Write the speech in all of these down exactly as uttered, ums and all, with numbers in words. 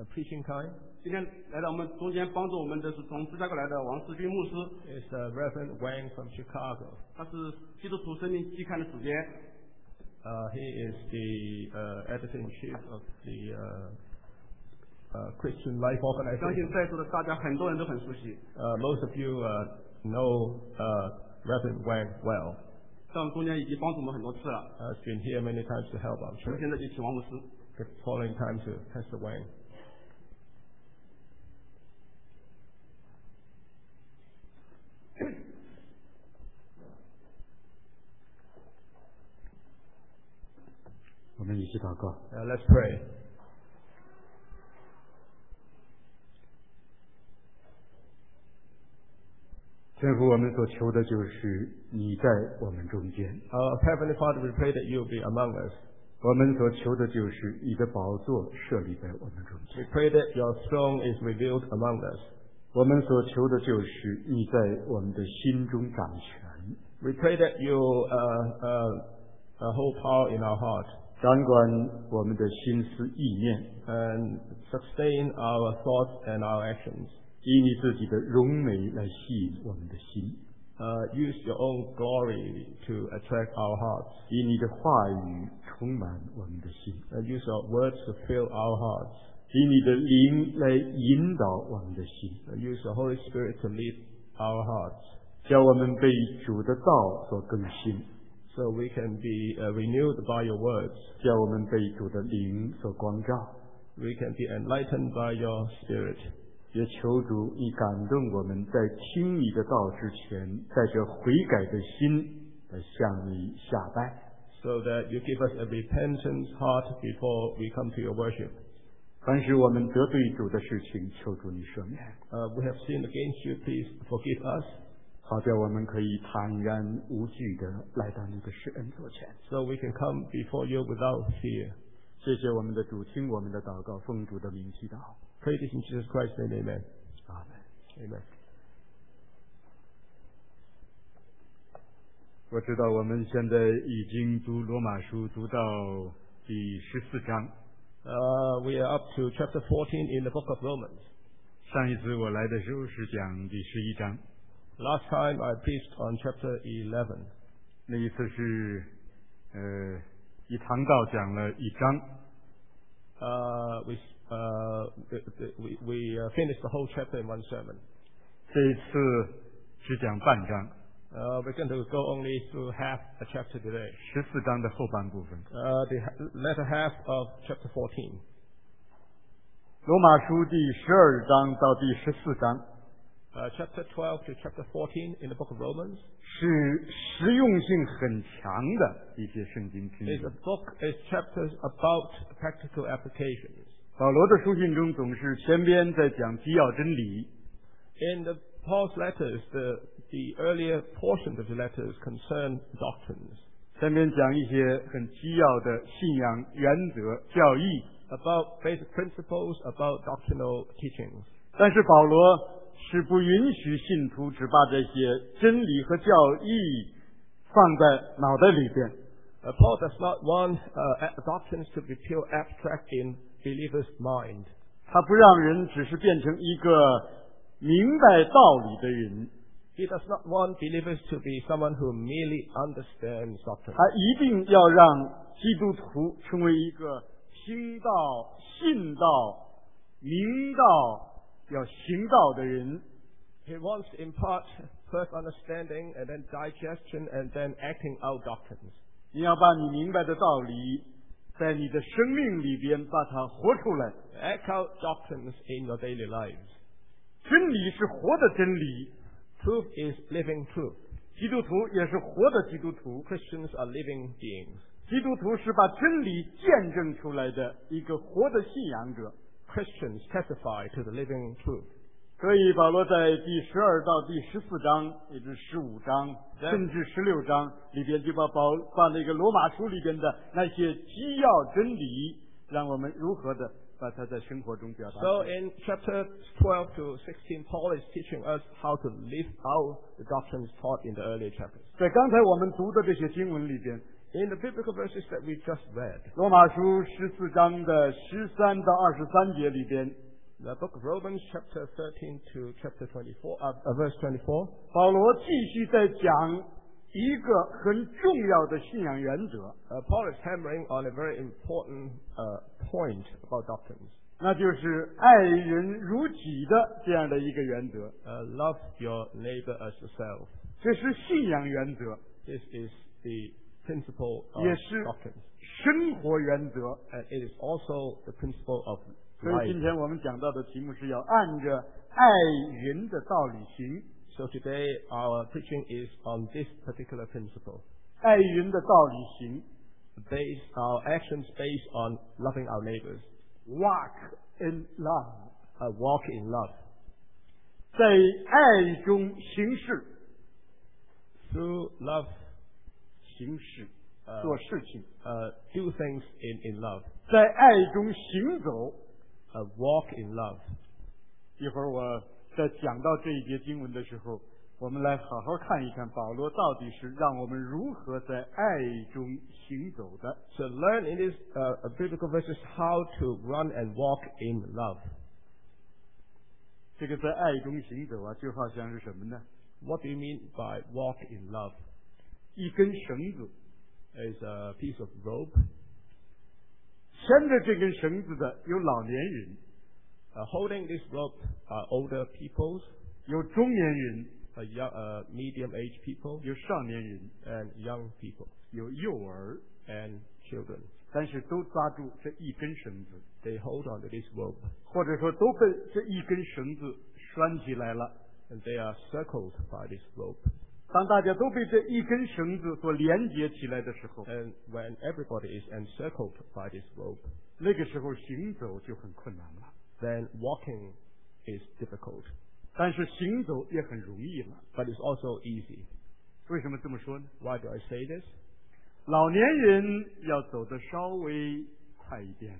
a preaching time. 今天来到我们中间帮助我们的是从芝加哥来的王世军牧师。 It's uh, Reverend Wang from Chicago. 他是基督徒生命期刊的主编。 Uh, he is the uh, editor-in-chief of the uh, uh, Christian Life 相信 Organization. 在座的大家很多人都很熟悉。 Uh, most of you uh, know uh, Reverend Wang well. 在我们中间已经帮助我们很多次了。 Uh, he's been here many times to help our 我们 church. 现在就请王牧师。 The following time to Pastor Wang. 我们一起祷告。 Uh, let's pray. 天父，我们所求的就是你在我们中间。 Uh, Heavenly Father, we pray that you'll be among us. 我们所求的就是你的宝座设立在我们中 We 间。 pray that your throne is revealed among us. 我们所求的就是你在我们的心中掌权， We pray that you uh, uh, uh, hold power in our heart 掌管我们的心思意念， and sustain our thoughts and our actions. 以你自己的荣美来吸引我们的心， Uh, use your own glory to attract our hearts. 以你的话语充满我们的心， Uh, use your words to fill our hearts. 以你的灵来引导我们的心， Uh, use your Holy Spirit to lead our hearts 叫我们被主的道所更新， so we can be uh, renewed by your words. 叫我们被主的灵所光照。 We can be enlightened by your Spirit. 也求主你感动我们，在听你的道之前，带着悔改的心来向你下拜。 So that you give us a repentant heart before we come to your worship. 凡是我们得罪主的事情，求主你赦免， Uh, we have sinned against you, please forgive us, 好叫我们可以坦然无惧的来到你的施恩座前。 so we can come before you without fear. 谢谢我们的主，听我们的祷告，奉主的名祈祷， Pray this in Jesus Christ's name, amen. 阿门。 Amen. 我知道我们现在已经读罗马书读到第十四章， Uh, we are up to chapter fourteen in the book of Romans. 上一次我来的时候是讲第十一章， Last time I preached on chapter eleven. 那一次是呃一堂道讲了一章， Uh, we, uh, we, we uh, finished the whole chapter in one sermon. 这一次只讲半章， Uh, we're going to go only through half a chapter today. 十四章的后半部分。 Uh, the ha- latter half of chapter fourteen. 罗马书第十二章到第十四章 Uh, chapter twelve to chapter fourteen in the book of Romans 是实用性很强的一些圣经经 is 文 a。book, is chapters about practical applications. 保罗的书信中总是前边在讲基要真理， In the Paul's letters, the, the earlier portions of the letters concern doctrines, 前边讲一些很基要的信仰原则教义， about basic principles, about doctrinal teachings. 但是保罗是不允许信徒只把这些真理和教义放在脑袋里边。 Uh, Paul does not want uh, a- doctrines to be pure abstract in believers' mind. 他不让人只是变成一个明白道理的人， He does not want believers to be someone who merely understands doctrine. 他一定要让基督徒成为一个听道、信道、明道、要行道的人。 He wants to impart first understanding and then digestion and then acting out doctrines. 你要把你明白的道理，在你的生命里边把它活出来。 Act out doctrines in your daily lives. 真理是活的真理， Truth is living truth. 基督徒也是活的基督徒。 Christians are living beings. 基督徒是把真理见证出来的一个活的信仰者。 Christians testify to the living truth. 所以保罗在第十二到第十四章，也就是十五章，甚至十六章里边，就把保把那个罗马书里边的那些基要真理，让我们如何的把它在生活中表达。 So in chapter twelve to sixteen, Paul is teaching us how to live out the doctrines taught in the earlier chapters. 在刚才我们读的这些经文里边， In the biblical verses that we just read, 罗马书十四章的十三到二十三节里边， the book of Romans, chapter thirteen to chapter twenty-four, uh, uh, verse twenty-four, 保罗继续在讲一个很重要的信仰原则， uh, Paul is hammering on a very important uh, point about doctrines. 那就是爱人如己的这样的一个原则。 Uh, love your neighbor as yourself. 这是信仰原则， This is the principle of 也是 doctrines. 生活原则。 And it is also the principle of 所以今 life. 天我们讲到的题目是要按着爱人的道理行。 So today our preaching is on this particular principle. 爱人的道理行 Base our actions based on loving our neighbors. ，walk in love， Uh, walk in love. 在爱中行事， Through love, 行事， uh, 做事情， uh, do things in, in love. 在爱中行走。 Uh, walk in love. 一会儿我在讲到这一节经文的时候，我们来好好看一看保罗到底是让我们如何在爱中行走的。 So learn in these uh, biblical verses how to run and walk in love. 这个在爱中行走啊，就好像是什么呢？ What do you mean by walk in love? 一根绳子， Is a piece of rope. 牵着这根绳子的有老年人， Uh, holding this rope are older peoples, 有中年人， uh, young, uh, medium-aged people, 有少年人， and young people, 有幼儿， and children. 但是都抓住这一根绳子， They hold on to this rope, 或者说都被这一根绳子拴起来了。 and they are circled by this rope. 当大家都被这一根绳子所连接起来的时候， And when everybody is encircled by this rope, 那个时候行走就很困难了。 then walking is difficult, 但是行走也很容易了。 but it's also easy. 为什么这么说呢？ Why do I say this? 老年人要走得稍微快一点，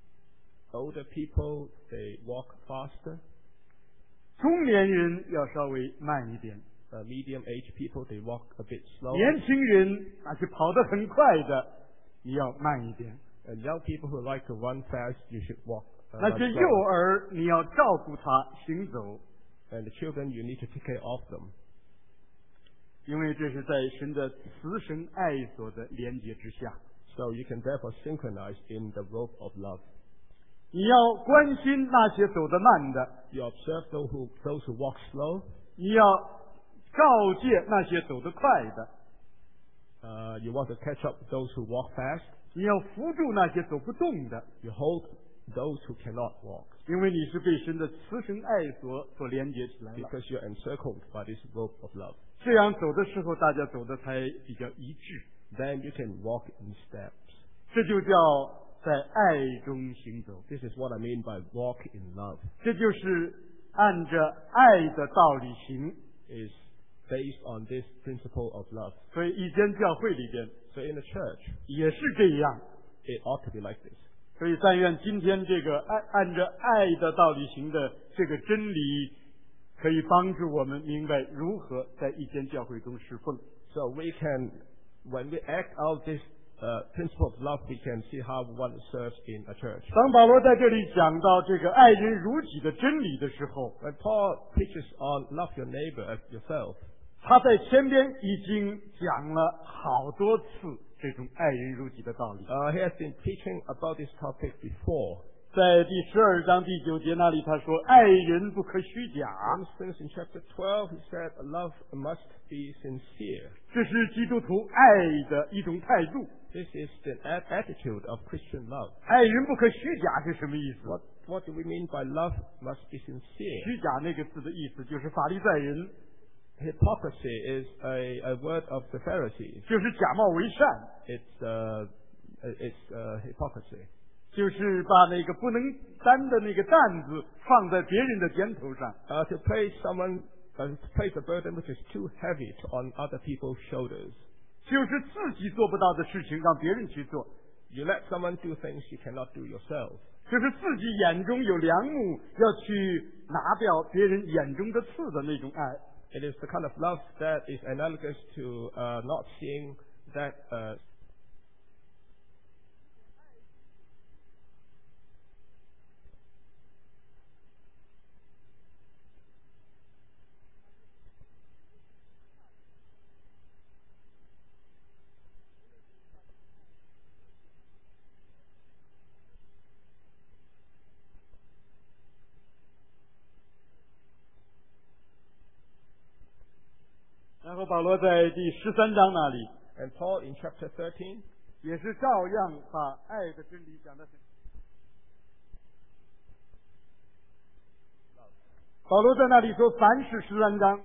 Older people, they walk faster. 中年人要稍微慢一点， Uh, medium-aged people, they walk a bit slower. 年轻人那是跑得很快的，你要慢一点。 And young people who like to run fast, you should walk. Uh, 那 run 些幼 slower. 儿你要照顾他行走， And the children, you need to take care of them. 因为这是在神的慈神爱所的连接之下。 So you can therefore synchronize in the rope of love. 你要关心那些走得慢的， You observe those who, those who walk slow. 你要告诫那些走得快的， Uh, you want to catch up those who walk fast. 你要扶住那些走不动的， You hold those who cannot walk. 因为你是被神的慈神爱所所连接起来了。 Because you're encircled by this rope of love. 这样走的时候，大家走的才比较一致。 Then you can walk in steps. 这就叫在爱中行走， This is what I mean by walk in love. 这就是按着爱的道理行。 Is based on this principle of love. 所以一间教会里边 So in the church, 也是这样。 it ought to be like this. 所以但愿今天这个按按着爱的道理行的这个真理，可以帮助我们明白如何在一间教会中侍奉。 So we can, when we act out this uh, principle of love, we can see how one serves in a church. 当保罗在这里讲到这个爱人如己的真理的时候， When Paul preaches on love your neighbor as yourself, 他在前边已经讲了好多次这种爱人如己的道理。 uh, he has been teaching about this topic before. 在第十二章第九节那里，他说：“爱人不可虚假。 For instance, in chapter twelve, he said, love must be sincere. ” 这是基督徒爱的一种态度。 This is the a- attitude of Christian love. 爱人不可虚假是什么意思？ What, what do we mean by love must be sincere? 虚假那个字的意思就是法利赛人， Hypocrisy is a, a word of the Pharisees. 就是假冒为善， It's, uh, it's uh, hypocrisy. 就是把那个不能担的那个担子放在别人的肩头上。 Uh, to place someone, uh, to place a burden which is too heavy to, on other people's shoulders. 就是自己做不到的事情让别人去做， You let someone do things you cannot do yourself. 就是自己眼中有梁木，要去拿掉别人眼中的刺的那种爱。 It is the kind of love that is analogous to uh, not seeing that uh, 保罗在第十三章那里 And Paul in chapter thirteen 也是照样把爱的真理讲得很。保罗在那里说，凡是十三章。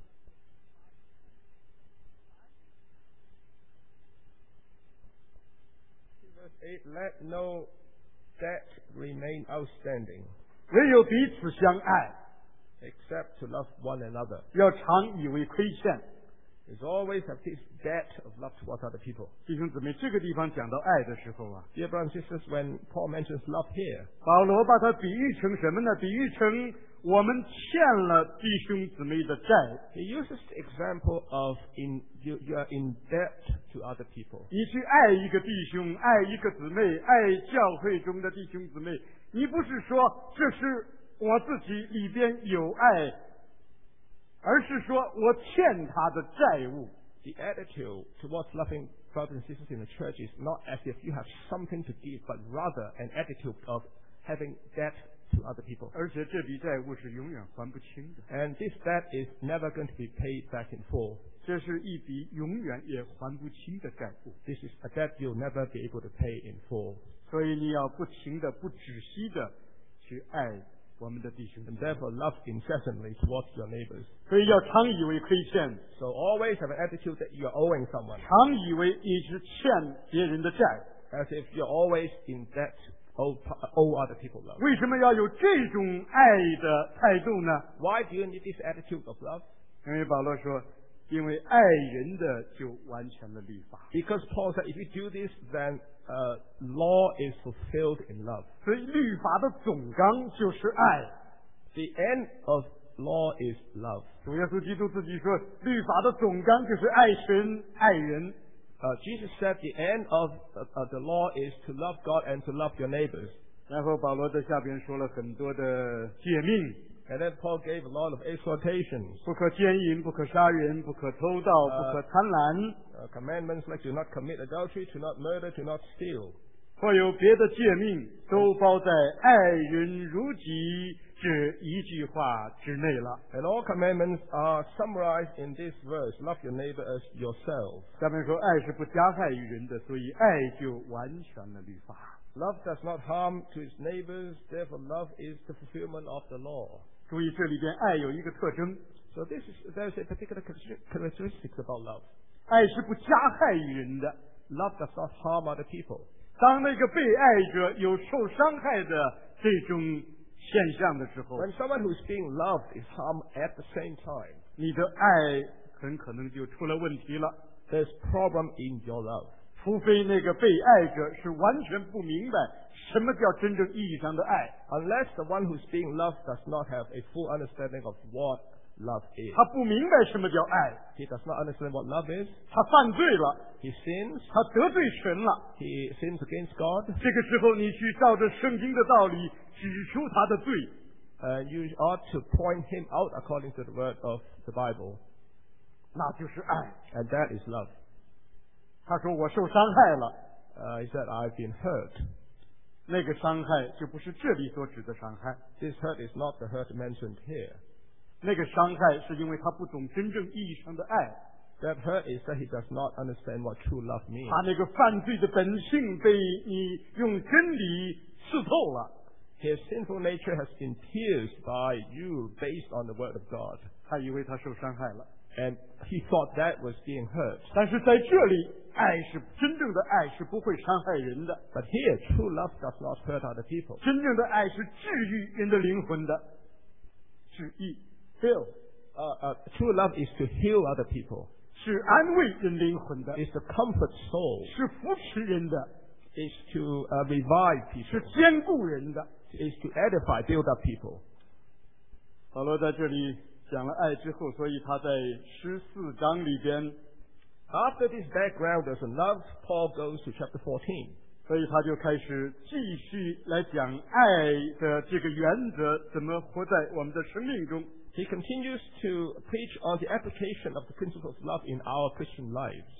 verse eight, let no debt remain outstanding, 唯有彼此相爱， except to love one another. 要常以为亏欠。 There's always have this debt of love towards other people. 弟兄姊妹，这个地方讲到爱的时候啊， Dear brothers and sisters, when Paul mentions love here, 保罗把它比喻成什么呢？比喻成我们欠了弟兄姊妹的债， he uses the example of in you, you are in debt to other people. 你去爱一个弟兄，爱一个姊妹，爱教会中的弟兄姊妹，你不是说这是我自己里边有爱，而是说我欠他的债务。 The attitude towards loving brothers and sisters in the church is not as if you have something to give, but rather an attitude of having debt to other people. 而且这笔债务是永远还不清的， And this debt is never going to be paid back in full. 这是一笔永远也还不清的债务。 This is a debt you'll never be able to pay in full. 所以你要不停的、不止息的去爱我们的弟兄姊 And 妹， therefore love incessantly towards your neighbors. 所以要常以为亏欠， So always have an attitude that you're owing someone, 常以为你是欠别人的债。 as if you're always in debt, owe, owe other people love. 为什么要有这种爱的态度呢？ Why do you need this attitude of love? 因为保罗说，因为爱人的就完全了律法， Because Paul said if you do this, then uh, law is fulfilled in love. 所以律法的总纲就是爱。 The end of law is love. 主耶稣基督自己说，律法的总纲就是爱神爱人。 Uh, Jesus said the end of uh, uh, the law is to love God and to love your neighbors. 然后保罗在下边说了很多的诫命， And then Paul gave a lot of exhortations, 不可奸淫，不可杀人，不可偷盗，不可贪婪， uh, commandments like to not commit adultery, to not murder, to not steal. 或有别的诫命，都包在爱人如己这一句话之内了。 And all commandments are summarized in this verse, love your neighbor as yourself. 下面说，爱是不加害于人的，所以爱就完全了律法。 Love does not harm to its neighbors, therefore love is the fulfillment of the law. 注意这里边爱有一个特征， So this is, there's a particular characteristics about love. 爱是不加害于人的。 Love does not harm other people. 当那个被爱者有受伤害的这种现象的时候， When someone who's being loved is harmed at the same time, 你的爱很可能就出了问题了。 there's problem in your love. 除非那个被爱者是完全不明白什么叫真正意义上的爱， Unless the one who's being loved does not have a full understanding of what love is. 他不明白什么叫爱， He does not understand what love is. 他犯罪了， He sins. 他得罪神了。 He sins against God. 这个时候，你去照着圣经的道理指出他的罪， Uh, you ought to point him out according to the word of the Bible. 那就是爱。 And that is love. 他说我受伤害了， Uh, he said, I've been hurt. 那个伤害就不是这里所指的伤害， This hurt is not the hurt mentioned here. 那个伤害是因为他不懂真正意义上的爱， That hurt is that he does not understand what true love means. 他那个犯罪的本性被你用真理刺透了， His sinful nature has been pierced by you based on the word of God. 他以为他受伤害了。 And he thought that was being hurt. 但是在这里，爱是真正的爱是不会伤害人的， But here, true love does not hurt other people. 真正的爱是治愈人的灵魂的，治愈 heal Uh, uh, true love is to heal other people. 是安慰人灵魂的， Is to comfort souls. 是扶持人的， Is to uh, revive 是 people. 坚固人的。 Is to edify, build up people. 保罗在这里讲了爱之后，所以他在十四章里边， After this background, there's a love. Paul goes to chapter fourteen. 所以他就开始继续来讲爱的这个原则怎么活在我们的生命中。 He continues to preach on the application of the principle of love in our Christian lives.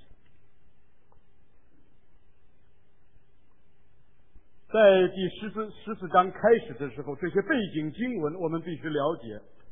在第十四十四章开始的时候，这些背景经文我们必须了解。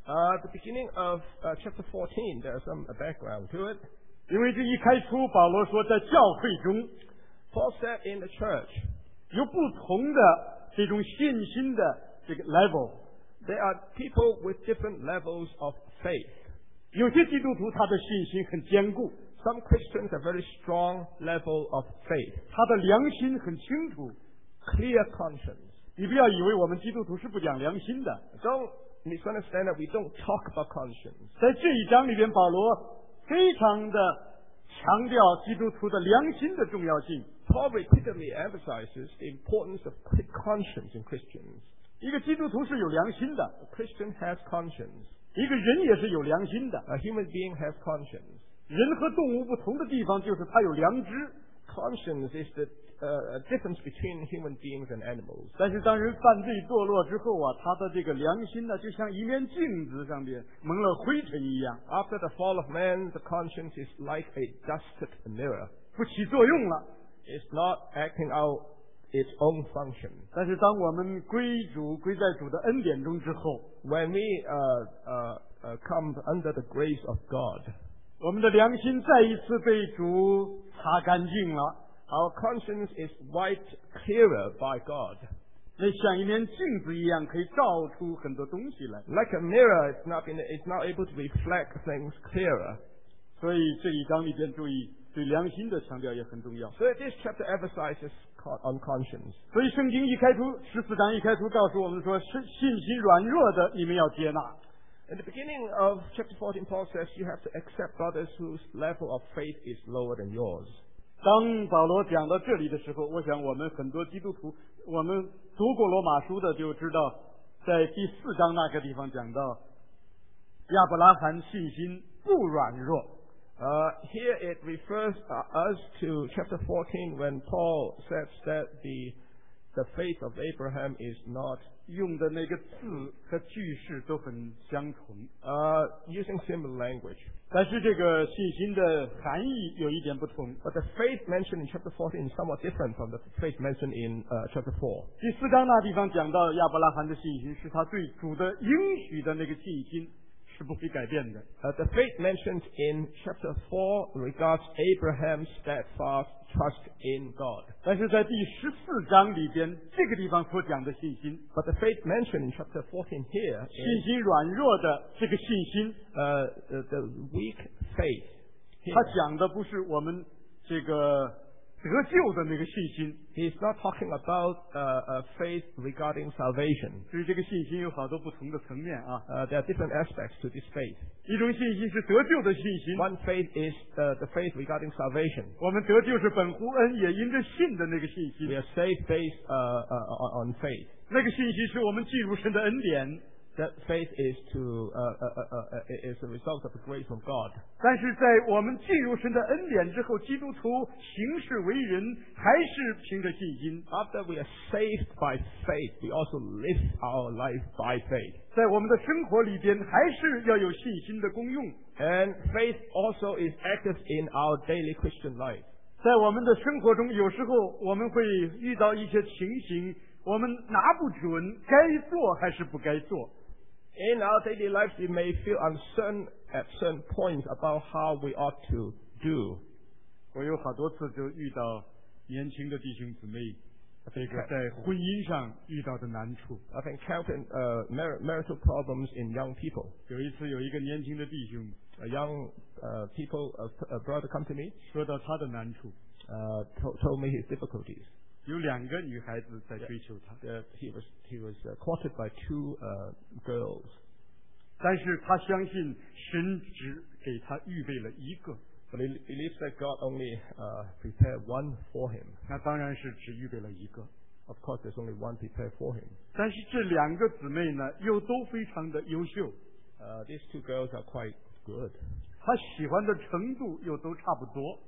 Uh, the beginning of uh, chapter fourteen, there's some background to it. 因为这一开出，保罗说在教会中 Paul said in the church, 有不同的这种信心的这个 level， there are people with different levels of faith. 有些基督徒他的信心很坚固， Some Christians have very strong level of faith, 他的良心很清楚。 clear conscience. 你不要以为我们基督徒是不讲良心的。 Don't misunderstand that we don't talk about conscience. 在这一章里边，保罗非常的强调基督徒的良心的重要性。 Paul repeatedly emphasizes the importance of conscience in Christians. 一个基督徒是有良心的， A Christian has conscience. 一个人也是有良心的。 A human being has conscience. 人和动物不同的地方就是他有良知。 Conscience is the uh, difference between human beings and animals. 但是当人犯罪堕落之后啊，他的这个良心呢，就像一面镜子上面蒙了灰尘一样， After the fall of man, the conscience is like a dusted mirror. 不起作用了。 It's not acting out its own function. 但是当我们归主归在主的恩典中之后， When we uh, uh, uh, come under the grace of God, 我们的良心再一次被主擦干净了， our conscience is wiped clearer by God. 那像一面镜子一样，可以照出很多东西来。 Like a mirror, it's not, been, it's not able to reflect things clearer. 所以这一章里边注意对良心的强调也很重要。 So this chapter emphasizes con- on conscience. 所以圣经一开出十四章一开出告诉我们说，是信心软弱的你们要接纳。 In the beginning of chapter fourteen, Paul says you have to accept brothers whose level of faith is lower than yours. 当保罗讲到这里的时候，我想我们很多基督徒，我们读过罗马书的就知道，在第四章那个地方讲到亚伯拉罕信心不软弱。 Uh, here it refers uh, us to chapter fourteen when Paul says that the the faith of Abraham is not 用的那个字和句式都很相同， uh, using similar language. 但是这个信心的含义有一点不同。 But the faith mentioned in chapter fourteen is somewhat different from the faith mentioned in uh, chapter four. 第四章那地方讲到亚伯拉罕的信心是他对主的应许的那个信心是不会改变的。 Uh, the faith mentioned in chapter four regards Abraham's steadfast trust in God. 但是在第十四章里边，这个地方所讲的信心， But the faith mentioned in chapter fourteen here 信 is 心软弱的这个信心， uh, the, the weak faith. 他 Here. 讲的不是我们这个得救的那个信心。 He's not talking about uh, uh, faith regarding salvation. 所以这个信心有好多不同的层面啊。 Uh, there are different aspects to this faith. 一种信心是得救的信心， One faith is uh, the faith regarding salvation. 我们得救是本乎恩，也因着信的那个信 We 心。 are saved based uh, uh, on on faith. 那个信心是我们进入神的恩典， That faith is to uh, uh, uh, uh, is a result of the grace from God. 但是在我们进入神的恩典之后，基督徒行事为人还是凭着信心。 After we are saved by faith, we also live our life by faith. 在我们的生活里边，还是要有信心的功用。 And faith also is active in our daily Christian life. 在我们的生活中，有时候我们会遇到一些情形，我们拿不准该做还是不该做。 In our daily lives, we may feel uncertain at certain points about how we ought to do. 我有好多次就遇到年轻的弟兄姊妹，这个在婚姻上遇到的难处。 I've encountered uh, mar- marital problems in young people. 有一次有一个年轻的弟兄 A young uh, people, a, a brother come to me, 说到他的难处， uh, to- told me his difficulties. 有两个女孩子在追求他， Uh, he was he was uh, courted by two uh, girls, 但是他相信神只给他预备了一个， but he believes that God only uh, prepared one for him. 那当然是只预备了一个。 Of course, there's only one prepared for him. 但是这两个姊妹呢，又都非常的优秀， Uh, these two girls are quite good. 她喜欢的程度又都差不多，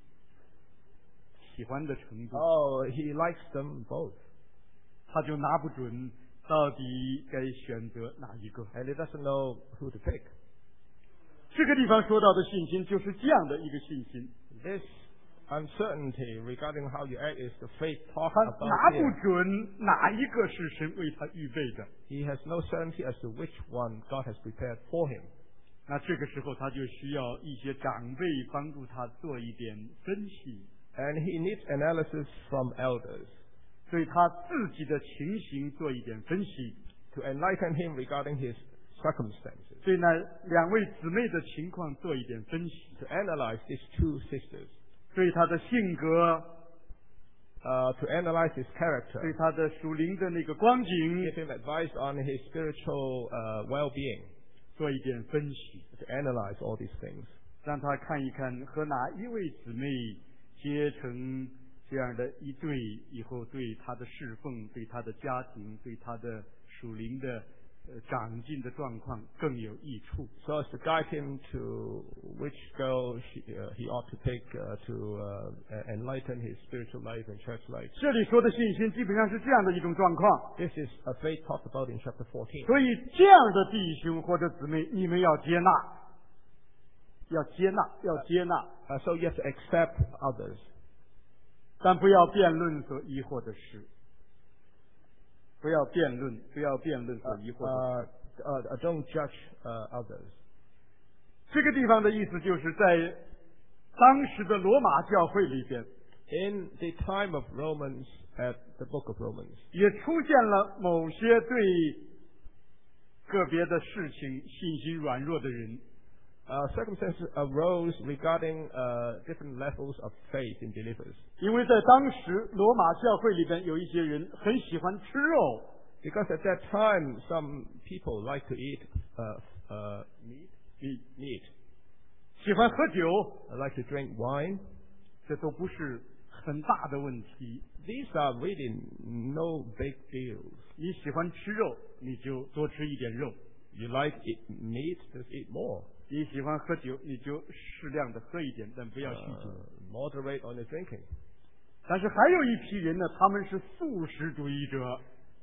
喜欢的程度， Oh, he likes them both, 他就拿不准到底该选择哪一个。 and he doesn't know who to pick. 这个地方说到的信心就是这样的一个信心， This uncertainty regarding how you act is the faith talk 他 about 拿不 here. 准哪一个是神为他预备的。 He has no certainty as to which one God has prepared for him. 那这个时候他就需要一些长辈帮助他做一点分析， And he needs analysis from elders 对他自己的情形做一点分析， to enlighten him regarding his circumstances, 对那两位姊妹的情况做一点分析， to analyze these two sisters, 对他的性格， uh, to analyze his 对 character, 他的属灵的那个光景 give him advice on his spiritual uh, well-being, 做一点分析， to analyze all these things. 让他看一看和哪一位姊妹结成这样的一对以后，对他的侍奉、对他的家庭、对他的属灵的呃长进的状况更有益处。 So as to guide him to which girl she, uh, he ought to take uh, to uh, enlighten his spiritual life and church life. 这里说的信心基本上是这样的一种状况， This is a faith talked about in chapter fourteen. 所以这样的弟兄或者姊妹，你们要接纳，要接纳，要接纳， Uh, so you have to accept others, 但不要辩论所疑惑的事，不要辩论，不要辩论所疑惑的事。 uh, uh, don't judge uh, others. 这个地方的意思就是在当时的罗马教会里边， In the time of Romans, at the book of Romans, 也出现了某些对个别的事情信心软弱的人， uh, circumstances arose regarding uh, different levels of faith in believers. 因为在当时罗马教会里边有一些人很喜欢吃肉， Because at that time, some people like to eat uh, uh, meat, meat, meat, 喜欢喝酒， uh, like to drink wine. 这都不是很大的问题。 These are really no big deals. 你喜欢吃肉，你就多吃一点肉； You like eat meat, just eat more. 你喜欢喝酒，你就适量的喝一点，但不要酗酒。 Uh, moderate on your drinking. 但是还有一批人呢，他们是素食主义者，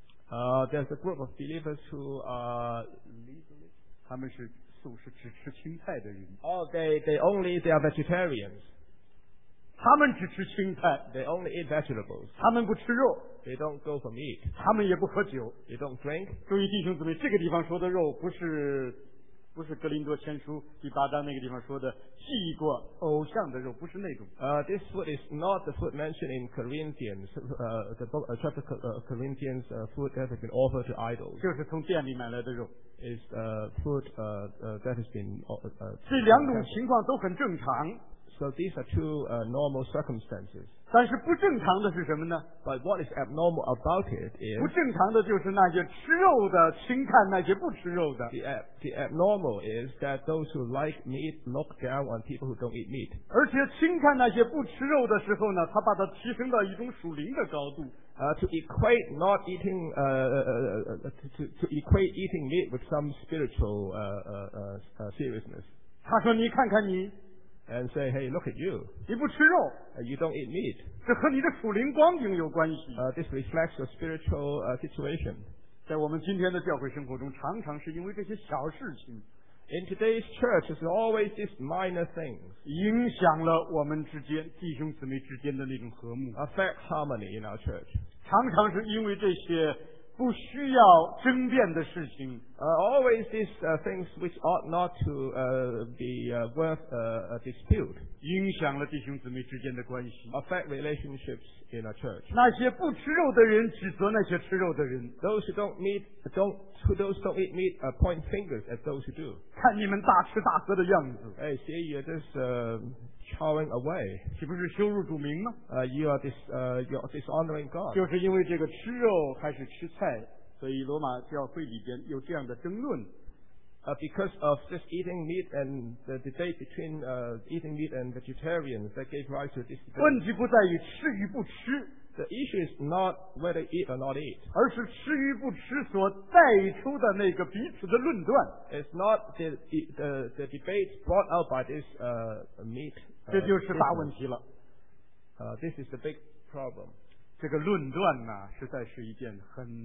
Uh, there's a group of believers who are 他们是素食只吃青菜的人， oh they they only they are vegetarians. 他们只吃青菜， They only eat vegetables. 他们不吃肉， They don't go for meat. 他们也不喝酒。 They don't drink. 注意弟兄姊妹，这个地方说的肉不是不是格林多前书第八章那个地方说的祭过偶像的肉，不是那种。 Uh, this food is not the food mentioned in Corinthians, uh, the book, uh, chapter uh, Corinthians uh, food that has been offered to idols. 就是从店里买来的肉， Is uh, food uh, uh, that has been. Uh, uh, 这两种情况都很正常。 so these are two uh, normal circumstances. 但是不正常的是什么呢？ But what is abnormal about it 不 is 正常的就是那些吃肉的轻看那些不吃肉的， the, ab- the abnormal is that those who like meat look down on people who don't eat meat. 而且轻看那些不吃肉的时候呢，他把它提升到一种属灵的高度。 Uh, to equate not eating, uh, uh, uh, to, to equate eating meat with some spiritual uh, uh, uh, seriousness, 他说：“你看看你， and say, "Hey, look at you! 你不吃肉， Uh, you don't eat meat. 这和你的属灵光景有关系。 Uh, this reflects your spiritual uh, situation." 在我们今天的教会生活中，常常是因为这些小事情 In today's church, there's always these minor things 影响了我们之间弟兄姊妹之间的那种和睦， affect harmony in our church. 常常是因为这些不需要争辩的事情， Uh, always these uh, things which ought not to uh, be uh, worth uh, a dispute 影响了弟兄姊妹之间的关系。 affect relationships in our church. 那些不吃肉的人指责那些吃肉的人， Those who don't meet, don't who those who don't eat meat uh, point fingers at those who do. 看你们大吃大喝的样子， Hey, see, you're just uh, chowing away. 岂不是羞辱主名吗？ Uh, you are dis, uh, you're dishonoring God. 就是因为这个吃肉还是吃菜，所以罗马教会里边有这样的争论。 Uh, because of just eating meat and the debate between uh, eating meat and vegetarians that gave rise to this debate. 问题不在于吃与不吃， The issue is not whether eat or not eat. 而是吃与不吃所带出的那个彼此的论断。 It's not the the, the debate brought out by this uh, meat. Uh, 这就是大 business. 问题了。 Uh, this is the big problem. 这个论断呢，实在是一件很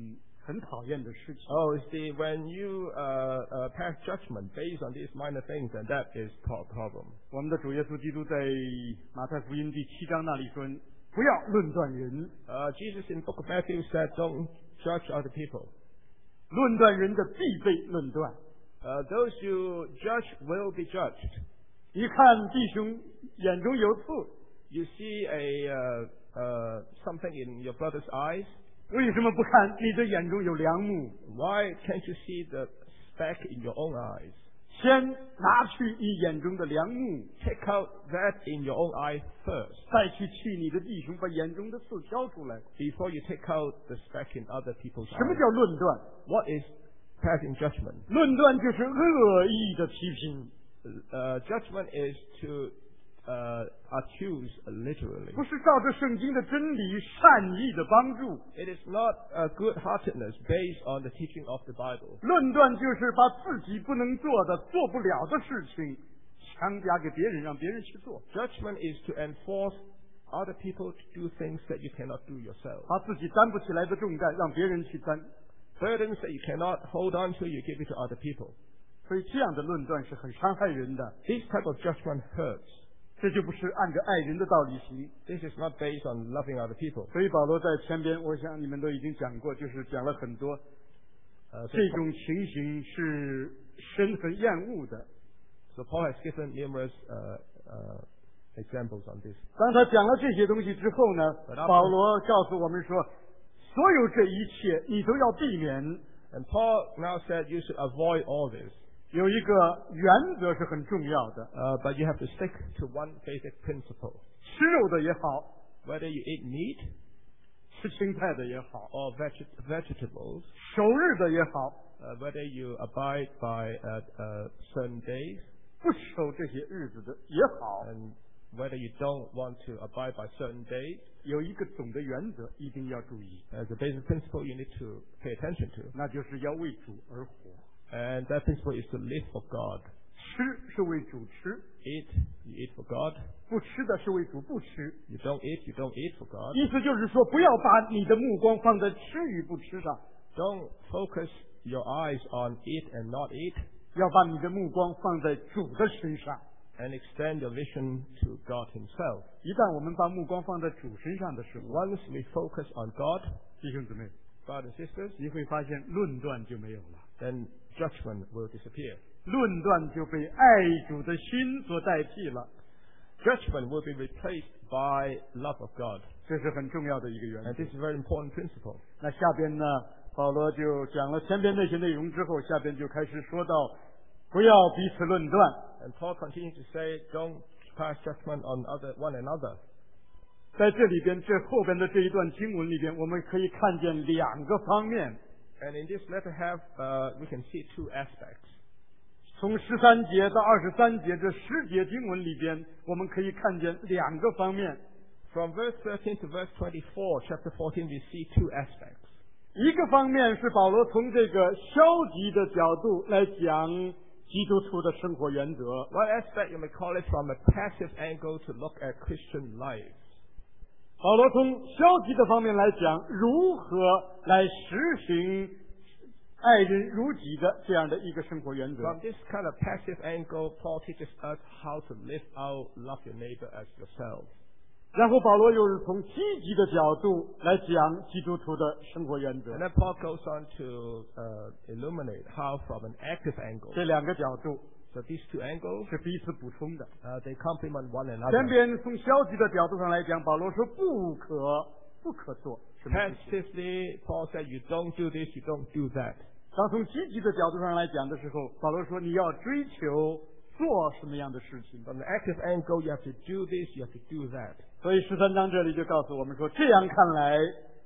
很讨厌的事情。 Oh, you see, when you uh, uh, pass judgment based on these minor things, then that is a problem. 我们的主耶稣基督在马太福音第七章那里说：“不要论断人， Uh, Jesus in Book of Matthew said, don't judge other people. 论断人的必被论断。 Uh, those you judge will be judged. 一看弟兄眼中有刺， You see a uh, uh, something in your brother's eyes. 为什么不看你的眼中有梁木？ Why can't you see the speck in your own eyes? 先拿去你眼中的梁木， Take out that in your own eye first, 再去去你的弟兄，把眼中的刺挑出来。 before you take out the speck in other people's 什么 eyes. 叫论断？ What is passing judgment? 论断就是恶意的批评， Uh, judgment is to uh, accuse literally. 不是照着圣经的真理善意的帮助。 It is not a good-heartedness based on the teaching of the Bible. 论断就是把自己不能做的、做不了的事情强加给别人，让别人去做， Judgment is to enforce other people to do things that you cannot do yourself. 把自己担不起来的重担让别人去担。 Burdens that you cannot hold on to, you give it to other people. 所以这样的论断是很伤害人的， This type of judgment hurts. 这就不是按着爱人的道理行。 This is not based on loving other people. 所以保罗在前边，我想你们都已经讲过，就是讲了很多 Uh, so, 这种情形是神很厌恶的。 so Paul has given numerous uh, uh, examples on this. 当他讲了这些东西之后呢，保罗告诉我们说，所有这一切你都要避免。 And Paul now said you should avoid all this. 有一个原则是很重要的， Uh, but you have to stick to one basic principle. 吃肉的也好， Whether you eat meat 吃青菜的也好， or veg- vegetables, 守日的也好， uh, whether you abide by uh, uh, certain days, 不守这些日子的也好， and whether you don't want to abide by certain days, 有一个总的原则一定要注意， as a basic principle you need to pay attention to. 那就是要为主而活。 And that principle is to live for God. 吃是为主吃， Eat, you eat for God. 不吃的是为主不吃。 You don't eat, you don't eat for God. 意思就是说，不要把你的目光放在吃与不吃上， Don't focus your eyes on eat and not eat, 要把你的目光放在主的身上。 and extend your vision to God Himself. 一旦我们把目光放在主身上的时候， Once we focus on God, 弟兄姊妹， brothers and sisters, 你会发现论断就没有了， then judgment will disappear. 论断就被爱主的心所代替了， Judgment will be replaced by love of God. 这是很重要的一个原 And 则。 this is a very important principle. 那下边呢，保罗就讲了前边那些内容之后，下边就开始说到，不要彼此论断。 And Paul continues to say, don't pass judgment on other one another. 在这里边，这后边的这一段经文里边，我们可以看见两个方面。 And in this letter have, uh, we can see two aspects. 从十三节到二十三节这十节经文里边，我们可以看见两个方面。 From verse thirteen to verse twenty-four, chapter fourteen, we see two aspects. 一个方面是保罗从这个消极的角度来讲基督徒的生活原则。 One aspect you may call it from a passive angle to look at Christian life. 保罗从消极的方面来讲，如何来实行爱人如己的这样的一个生活原则。 From this kind of passive angle, Paul teaches us how to live out, love your neighbor as yourself. 然后保罗又是从积极的角度来讲基督徒的生活原则 And。then Paul goes on to uh, illuminate how from an active angle. 这两个角度 So these two angles, 是彼此补充的。 uh, they complement one 前 another. 边从消极的角度上来讲，保罗说不可不可做什么事情。 Passively, Paul said, you don't do this, you don't do that. 当从积极的角度上来讲的时候，保罗说你要追求做什么样的事情。 From the active angle, you have to do this, you have to do that. 所以十三章这里就告诉我们说，这样看来，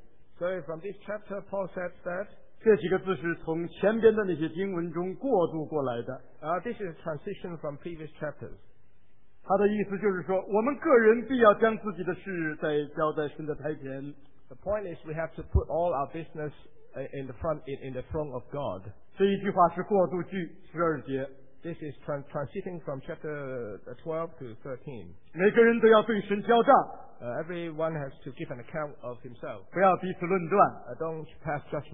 So from this chapter, Paul says that 这几个字是从前边的那些经文中过渡过来的。 uh, this is a transition from previous chapters. 他的意思就是说，我们个人必要将自己的事在交在神的台前。 The point is we have to put all our business uh, in the front, in, in the throne of God. 这一句话是过渡句，十二节。 This is tran- transiting from chapter twelve to thirteen. 每个人都要对神交账， Uh, everyone has to give an account of himself. 不要彼此论断， Uh, don't pass judgment.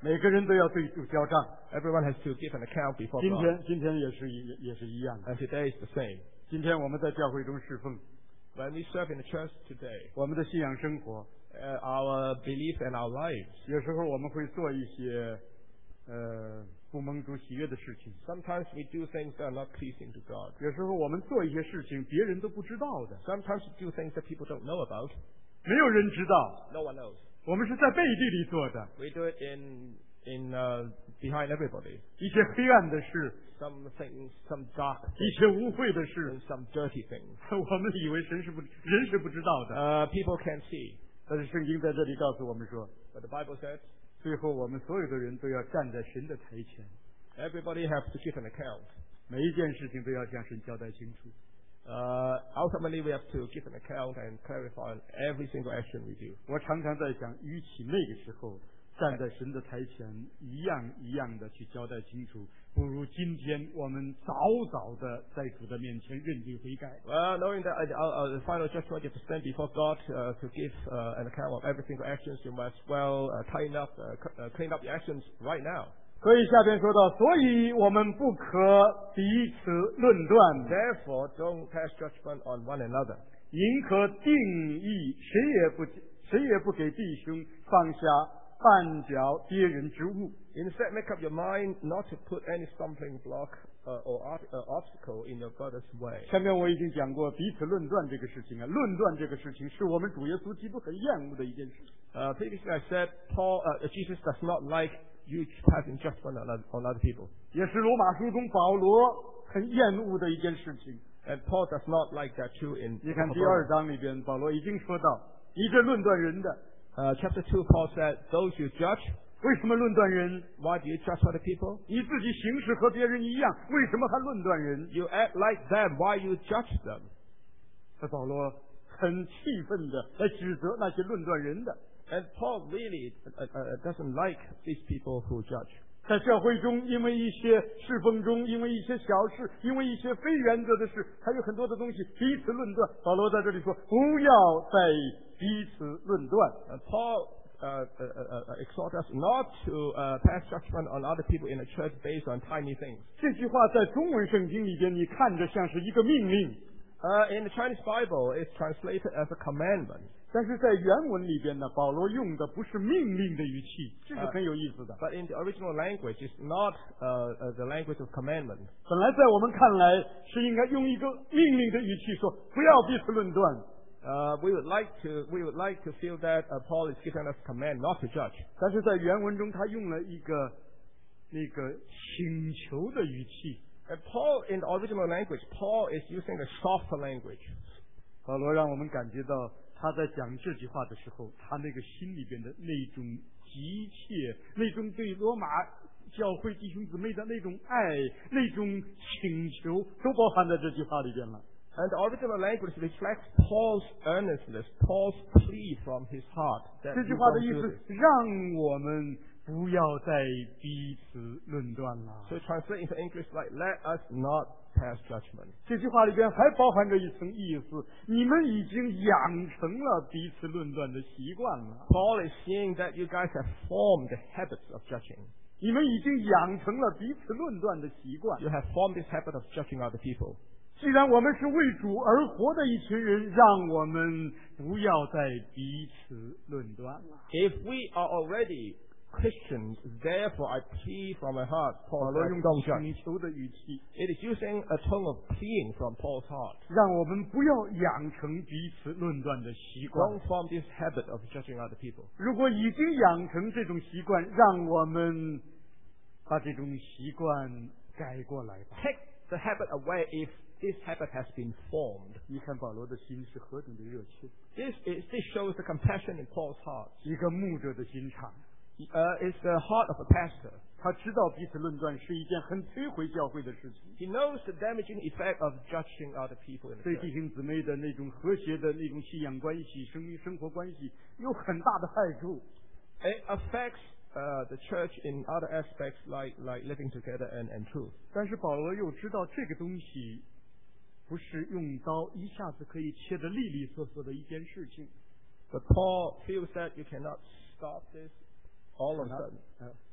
每个人都要对主交账。 Everyone has to give an account before 今 God. 天今天也是一也是一样的。 And today is the same. 今天我们在教会中侍奉， When we serve in the church today, 我们的信仰生活， uh, our belief and our lives, 有时候我们会做一些呃不蒙主喜悦的事情， sometimes we do things that are not pleasing to God. 有时候我们做一些事情别人都不知道的， Sometimes we do things that people don't know about. 没有人知道， No one knows. 我们是在背地里做的。 We do it in in uh, behind everybody. 一些黑暗的事， Some things, some dark 一些污秽的事， and some dirty things. 我们以为神是不人是不知道的， Uh, people can't see. 但是圣经在这里告诉我们说， But the Bible says 最后我们所有的人都要站在神的台前， everybody has to give an account. 每一件事情都要向神交代清楚。 Uh, ultimately, we have to give an account and clarify on every single action we do. 我常常在想，与其那个时候站在神的台前一样一样的去交代清楚，不如今天我们早早的在主的面前认罪悔改。 Well, knowing that uh, uh, the final judgment you have to stand before God uh, to give uh, an account of every single actions, you must well uh, tighten up, uh, c- uh, clean up your actions right now. 所以下边说到，所以我们不可彼此论断， Therefore, don't pass judgment on one another. 宁可定义，谁也不谁也不给弟兄放下绊脚跌人之物。 Instead, make up your mind not to put any stumbling block uh, or art, uh, obstacle in your brother's way. 前面我已经讲过彼此论断这个事情啊，论断这个事情是我们主耶稣基督很厌恶的一件事。 Uh, previously, I said Paul, uh, Jesus does not like you passing judgment on other, on other people. 也是罗马书中保罗很厌恶的一件事情。 And Paul does not like that too in 你看第二章里边，保罗已经说到，你这论断人的， uh, chapter two, Paul said, those you judge, 为什么论断人？ why do you judge other people? 你自己行事和别人一样，为什么还论断人？ You act like them, why you judge them? 这保罗很气愤的来指责那些论断人的。 And Paul really uh, uh, doesn't like these people who judge. 在教会中，因为一些侍奉中，因为一些小事，因为一些非原则的事，还有很多的东西彼此论断。保罗在这里说，不要再彼此论断。 Uh, Paul uh, uh, uh, uh, exhorts us not to uh, pass judgment on other people in the church based on tiny things. 这句话在中文圣经里边，你看着像是一个命令， Uh, in the Chinese Bible, it's translated as a commandment. 但是在原文里边呢，保罗用的不是命令的语气，这是很有意思的。 But in the original language, it's not uh, uh, the language of commandment. 本来在我们看来是应该用一个命令的语气说，不要彼此论断。 Uh, we would like to we would like to feel that uh, Paul is giving us command not to judge. 但是在原文中，他用了一个那个请求的语气。 And Paul, in the original language, Paul is using a softer language. 保罗让我们感觉到他在讲这句话的时候，他那个心里边的那种急切，那种对罗马教会弟兄姊妹的那种爱，那种请求，都包含在这句话里边了。 And the original language reflects Paul's earnestness, Paul's plea from his heart. That 这句 you 话的 don't 意 do 思 this. 让我们不要再彼此论断了。 So translate into English like, let us not pass judgment. 这句话里边还包含着一层意思，你们已经养成了彼此论断的习惯了， Paul is saying that you guys have formed the habits of judging. 你们已经养成了彼此论断的习惯。 You have formed this habit of judging other people. 既然我们是为主而活的一群人，让我们不要再彼此论断了。 If we are already Christians, therefore I plead from my heart, 保 Paul 罗 says, 用 don't judge. 请求的语气， It is using a tone of pleading from Paul's heart. 让我们不要养成彼此论断的习惯。 Don't form this habit of judging other people. 如果已经养成这种习惯，让我们把这种习惯改过来吧。 Take the habit away if this habit has been formed. 你看保罗的心是何等的热切， This is this shows the compassion in Paul's heart. 一个牧者的心肠。 Uh, it's the heart of a pastor. 他知道彼此论断是一件很摧毁教会的事情， He knows the damaging effect of judging other people in the 对 church. 弟兄姊妹的那种和谐的那种信仰关系、生命生活关系有很大的害处。 It affects uh, the church in other aspects like like living together and, and truth. 但是保罗又知道这个东西不是用刀一下子可以切得利利索索的一件事情。 But Paul feels that you cannot stop this all of a 他 sudden. 呃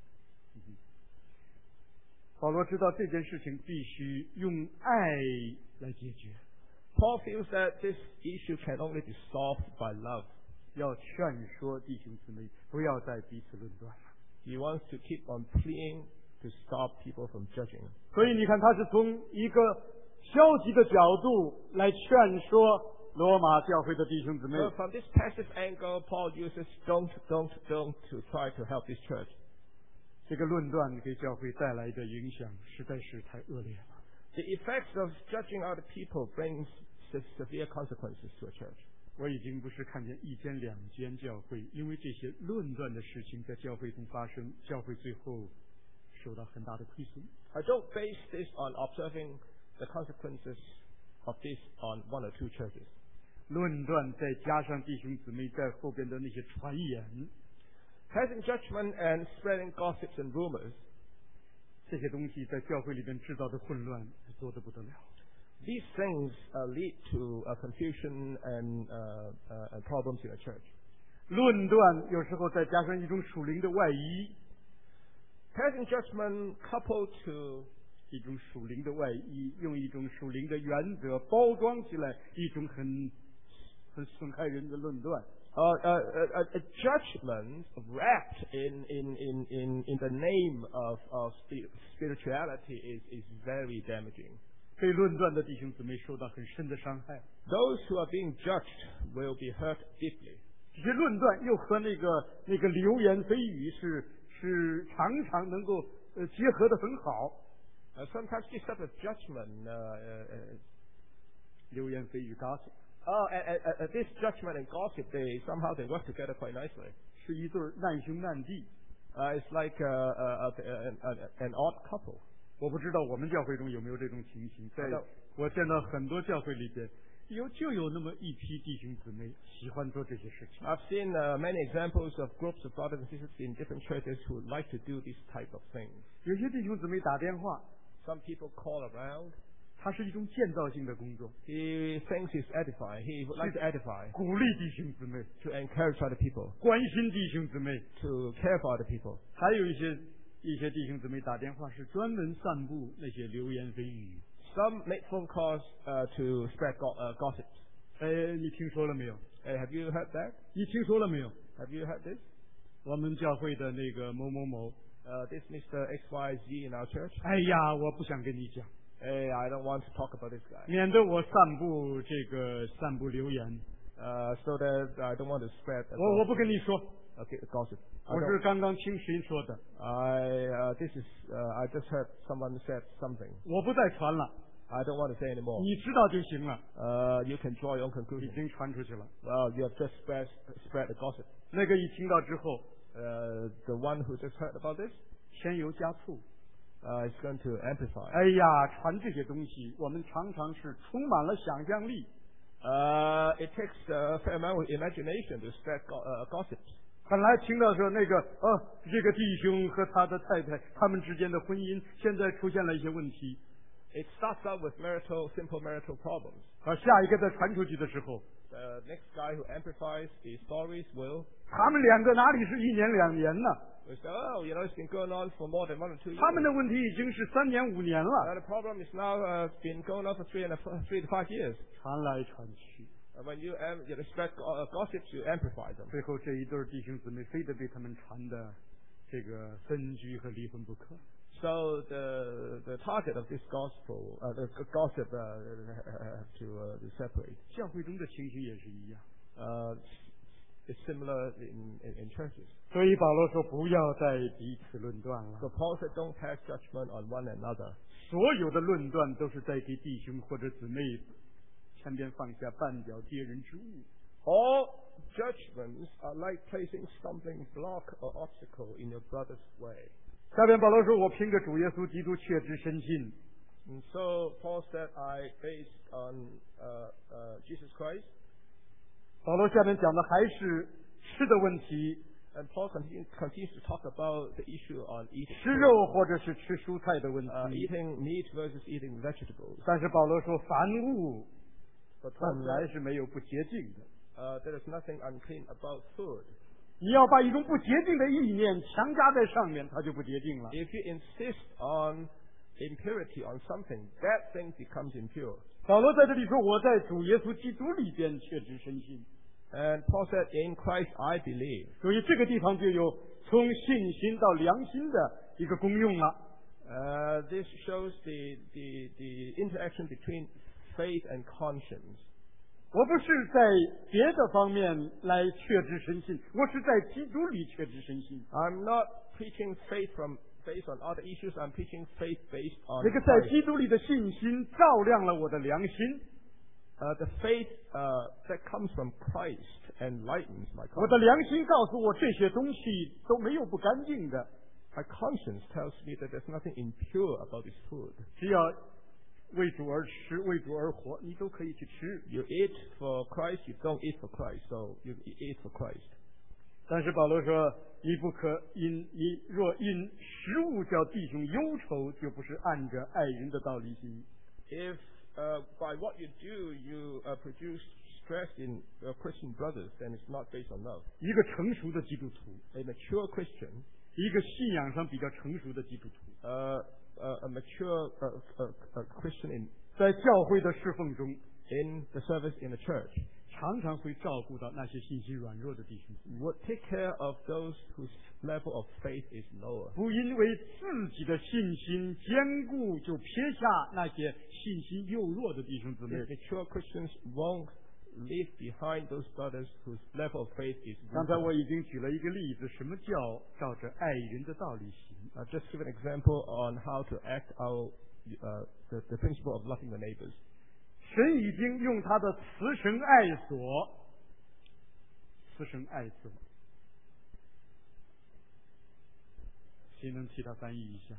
保罗知道这件事情必须用爱来解决。 Paul feels that this issue can only be solved by love. 要劝说弟兄姊妹不要再彼此论断了。 He wants to keep on pleading to stop people from judging. 所以你看，他是从一个消极的角度来劝说罗马教会的弟兄姊妹。 So from this passive angle, Paul uses don't, don't, don't to try to help this church. 这个论断给教会带来的影响实在是太恶劣了。 The effects of judging other people brings severe consequences to a church. 我已经不是看见一间两间教会，因为这些论断的事情在教会中发生，教会最后受到很大的亏损。 I don't base this on observing the consequences of this on one or two churches. 论断再加上弟兄姊妹在后边的那些传言， Passing judgment and spreading gossips and rumors, 这些东西在教会里边制造的混乱多得不得了。 these things uh, lead to uh, confusion and, uh, uh, and problems in a church. 论断有时候再加上一种属灵的外衣， Passing judgment coupled to 一种属灵的外衣，用一种属灵的原则包装起来，一种很很损害人的论断。 Uh, uh, uh, a judgment wrapped in, in, in, in, in the name of, of spirituality is, is very damaging. 被论断的弟兄姊妹受到很深的伤害。 Those who are being judged will be hurt deeply. 这些论断又和那个那个流言蜚语是是常常能够呃结合的很好。 Uh, sometimes this type of judgment, uh, uh, 流言蜚语 gossip oh, uh, uh, uh, this judgment and gossip, they somehow they work together quite nicely. 是一对难兄难弟。 Uh, it's like uh, uh, uh, uh, an odd couple. 我不知道我们教会中有没有这种情形，在我见到很多教会里边，有就有那么一批弟兄姊妹喜欢做这些事情。 I've seen uh, many examples of groups of brothers and sisters in different churches who like to do this type of thing. 有些弟兄姊妹打电话， Some people call around. 它是一种建造性的工作， He thinks he's edifying. He would like to edify, 鼓励弟兄姊妹， to encourage other people, 关心弟兄姊妹。 to care for other people. 还有一些一些弟兄姊妹打电话是专门散布那些流言蜚语。 Some make phone calls uh, to spread go- uh, gossip. 哎，你听说了没有？ Hey, have you heard that? 你听说了没有？ Have you heard this? 我们教会的那个某某某， Uh, this Mister X Y Z in our church. 哎呀，我不想跟你讲， Hey, I don't want to talk about this guy. 免得我散布这个散布流言。 Uh, so that I don't want to spread. Uh, 我我不跟你说， okay, gossip. I, 我 don't- 是刚刚听谁说的， I uh, this is uh, I just heard someone said something. 我不再传了， I don't want to say anymore. 你知道就行了。 Uh, you can draw your own 已 conclusion. 经传出去了。 Well, you have just spread spread the gossip. 那个一听到之后， Uh, the one who just heard about this 添油加醋。 uh, is going to amplify. 哎呀，传这些东西，我们常常是充满了想象力。 Uh, it takes a fair amount of imagination to spread go- uh, gossips. 本来听到说那个呃，这个弟兄和他的太太他们之间的婚姻现在出现了一些问题， It starts out with marital, simple marital problems. 而下一个再传出去的时候， The next guy who amplifies the stories will, 他们两个哪里是一年两年呢？ will say, oh, you know, it's been going on for more than one or two years. 他们的问题已经是三年五年 Now 了， the problem is now uh, been going on for three and a, f- three to five years. 传来传去， Uh, when you, am, you know, spread go- uh, gossips, you amplify them. 最后这一对弟兄姊妹非得被他们传的这个分居和离婚不可。 So the the target of this gospel, uh, the g- gossip, uh, to, uh, to separate. 教会中的情形也是一样， Uh, it's similar in, in, in churches. 所以保罗说不要再彼此论断了。 So Paul said, don't pass judgment on one another. 所有的论断都是在给弟兄或者姊妹前边放下绊脚跌人之物。 All judgments are like placing stumbling block or obstacle in your brother's way. 下边保罗说：“我凭着主耶稣基督确知深信。 And so Paul said, I based on uh, uh, Jesus Christ. ” 保罗下面讲的还是吃的问题， And Paul continues, continues to talk about the issue on eating 吃肉或者是吃蔬菜的问 uh, 题。 eating meat versus eating vegetables. 但是保罗说，凡物 But Paul 本来 said, 是没有不洁净的， uh, there is nothing unclean about food. 你要把一种不洁净的意念强加在上面，它就不洁净了。 If you insist on impurity on something, that thing becomes impure. 保罗在这里说：“我在主耶稣基督里边确知深信。” And Paul said, "In Christ I believe." 所以这个地方就有从信心到良心的一个功用了。 Uh, this shows the, the, the interaction between faith and conscience. 我不是在别的方面来确知深信，我是在基督里确知深信。 I'm not preaching faith from based on other issues. I'm preaching faith based on 那个在 Christ. 基督里的信心照亮了我的良心， Uh, the faith uh, that comes from Christ enlightens my 我的 conscience. 良心告诉我这些东西都没有不干净的， My conscience tells me that there's nothing impure about this food. 只要为主而吃，为主而活，你都可以去吃。 You eat for Christ, you don't eat for Christ, so you eat for Christ. 但是保罗说：“你不可因你若因食物叫弟兄忧愁，就不是按着爱人的道理行。” If uh, by what you do you uh, produce stress in uh, Christian brothers, then it's not based on love. 一个成熟的基督徒， A mature Christian, 一个信仰上比较成熟的基督徒， uh, uh, a mature uh, uh, uh, Christian in 在教会的侍奉中， in the service in the church 常常会照顾到那些信心软弱的弟兄姊妹， would take care of those whose level of faith is lower. 不因为自己的信心坚固就撇下那些信心幼弱的弟兄姊妹。 These mature Christians won't leave behind those brothers whose level of faith is 刚才 weaker. 我已经举了一个例子，什么叫照着爱人的道理行？ I'll just give an example on how to act out uh, the, the principle of loving the neighbors. 神已经用他的慈神爱所，慈神爱所，谁能替他翻译一下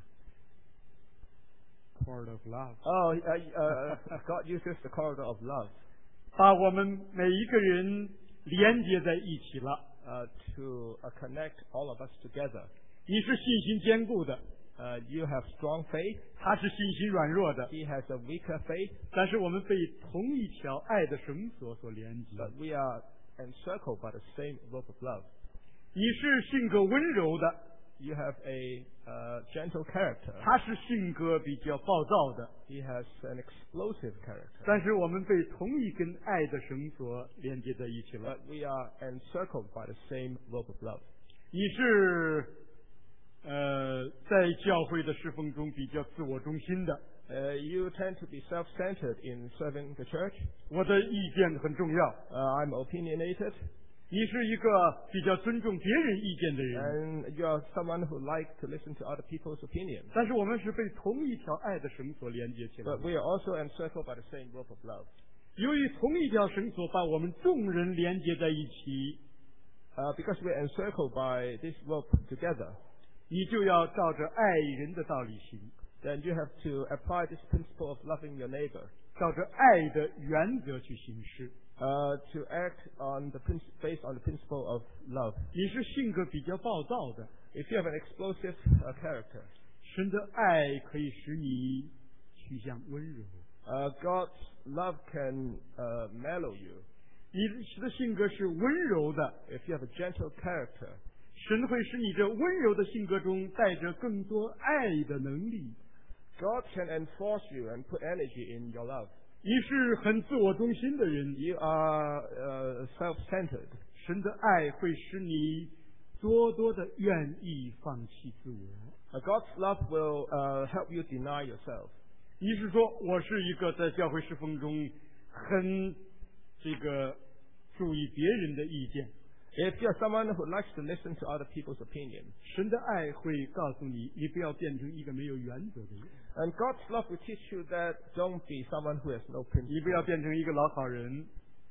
？Cord of love， Oh, uh, uh, God uses the corridor of love 把我们每一个人连接在一起了。 uh, to uh, connect all of us together. 你是信心坚固的， Uh, you have strong faith. 他是信心软弱的， He has a weaker faith. 但是我们被同一条爱的绳索所连接。 But we are encircled by the same rope of love. 你是性格温柔的， You have a uh, gentle character. 他是性格比较暴躁的， He has an explosive character. 但是我们被同一根爱的绳索连接在一起了。 But we are encircled by the same rope of love. 你是呃在教会的侍奉中比较自我中心的， Uh, you tend to be self-centered in serving the church. 我的意见很重要。 Uh, I'm opinionated. 你是一个比较尊重别人意见的人， And you are someone who likes to listen to other people's opinions. 但是我们是被同一条爱的绳索连接起来 But 的。 we are also encircled by the same rope of love. 由于同一条绳索把我们众人连接在一起， Uh, because we are encircled by this rope together, 你就要照着爱人的道理行， then you have to apply this principle of loving your neighbor. 照着爱的原则去行事。 Uh, to act on the princ- based on the principle of love. 你是性格比较暴躁的， If you have an explosive uh, character, 神的爱可以使你趋向温柔。 uh, God's love can uh, mellow you. 你的性格是温柔的， If you have a gentle character, 神会使你这温柔的性格中带着更多爱的能力。 God can enforce you and put energy in your love. 你是很自我中心的人， You are uh, self-centered. 神的爱会使你多多的愿意放弃自我。 Uh, God's love will uh, help you deny yourself. 你是说我是一个在教会侍奉中很这个注意别人的意见， If you're someone who likes to listen to other people's opinions, 神的爱会告诉你，你不要变成一个没有原则的人， and God's love will teach you that don't be someone who has no 你不要 principle. 变成一个老好人，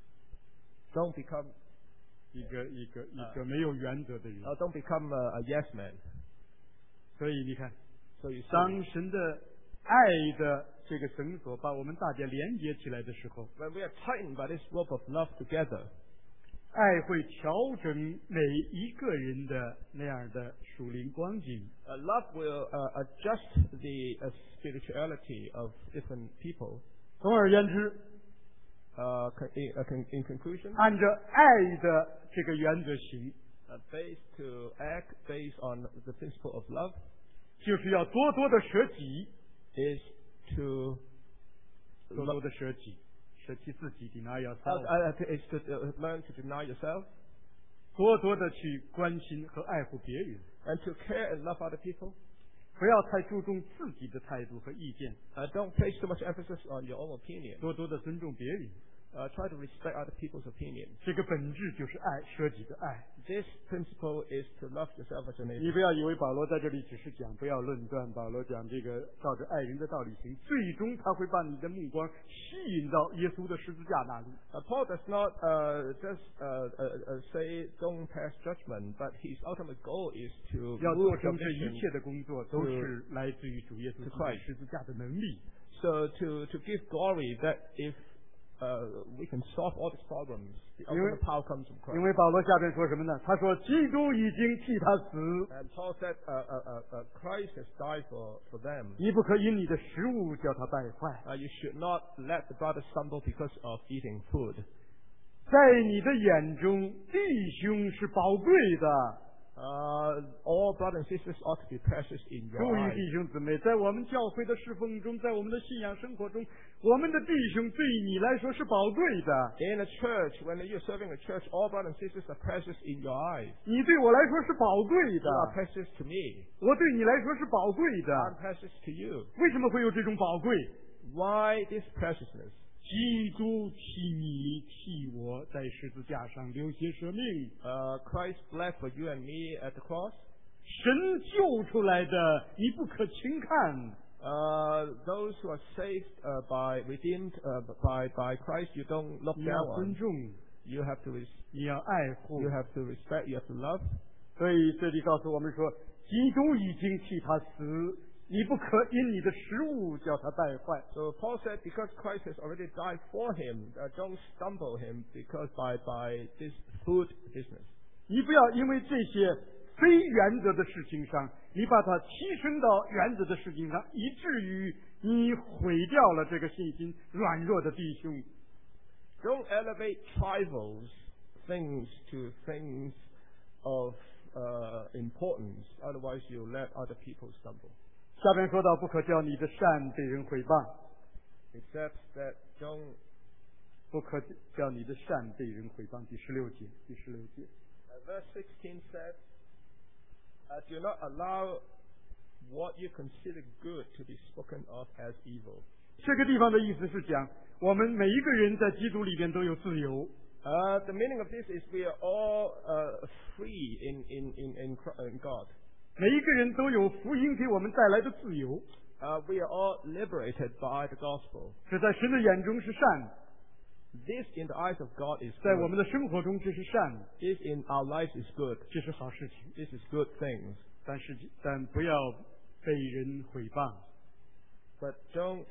Don't become 一个一个一个没有原则的人。 uh, don't become a, a yes man. 所以你看， So you see, 当神的爱的这个绳索把我们大家连接起来的时候， when we are tightened by this rope of love together, 爱会调整每一个人的那样的属灵光景。 uh, love will uh, adjust the uh, spirituality of different people. 总而言之， Uh, con- in, uh, con- in conclusion, 按照爱的这个原则行， uh, based to act based on the principle of love 就是要多多的舍己， is to 多多的舍己，舍弃自己 deny uh, yourself， uh, is to uh, learn to deny yourself 多多的去关心和爱护别人， and to care and love other people. 不要太注重自己的态度和意见， Uh, don't place too much emphasis on your own opinion. 多多的尊重别人。 Uh, try to respect other people's opinions. 这个本质就是爱，舍己的爱。 This principle is to love yourself as a 你 neighbor. 不要以为保罗在这里只是讲，不要论断。保罗讲这个照着爱人的道理行，最终他会把你的目光吸引到耶稣的十字架那里。 Uh, Paul does not uh, just uh, uh, uh, say don't pass judgment, but his ultimate goal is to 要 move 做 your 成这一 vision 切的工作，都是来自于主耶稣基督 Christ 十字架的能力。 So to, to give glory that if uh, we can solve all these problems, the You- ultimate power comes from 因 Christ. 为保罗下边说什么呢？他说：“基督已经替他死， And Paul said uh, uh, uh, uh, Christ has died for, for them. 你不可因你的食物叫他败坏。 Uh, you should not let the brother stumble because of eating food. 在你的眼中，弟兄是宝贵的。 Uh, all brothers and sisters ought to be precious in your 注意 eyes. 弟兄姊妹，在我们教会的侍奉中，在我们的信仰生活中，我们的弟兄对你来说是宝贵的， In a church, when you're serving a church, all brothers and sisters are precious in your eyes. 你对我来说是宝贵 You are 的， precious to me. 我对你来说是宝贵 I'm 的。 precious to you. 为什么会有这种宝贵？ Why this preciousness? 基督替你替我在十字架上流血舍命， Uh, Christ bled for you and me at the cross. 神救出来的，你不可轻看。 Uh, those who are saved uh, by, redeemed uh, by, by Christ, you don't look 你要 down 尊 on. 重， You have to, res- 你要爱护 you。have to respect, you have to love. 所以这里告诉我们说，基督已经替他死，你不可因你的食物叫他败坏。 So Paul said, because Christ has already died for him, uh, don't stumble him because by, by this food business. 你不要因为这些非原则的事情上，你把它提升到原则的事情上，以至于你毁掉了这个信心软弱的弟兄。 Don't elevate trivial things to things of uh, importance, otherwise you'll let other people stumble. 下边说到，不可叫你的善被人毁谤， Except that don't, 不可叫你的善被人毁谤。第十六节，第十六节。 uh, verse sixteen said, uh, do not allow what you consider good to be spoken of as evil. 这个地方的意思是讲，我们每一个人在基督里边都有自由。 Uh, the meaning of this is we are all uh, free in, in, in, in, Chr- in God. 每一个人都有福音给我们带来的自由， Uh, we are all liberated by the gospel. 这在神的眼中是善， This in the eyes of God is 在我 good. 们的生活中这是善， This in our lives is good. 这是好事情。 This is good things. 但是但不要被人毁谤， But don't,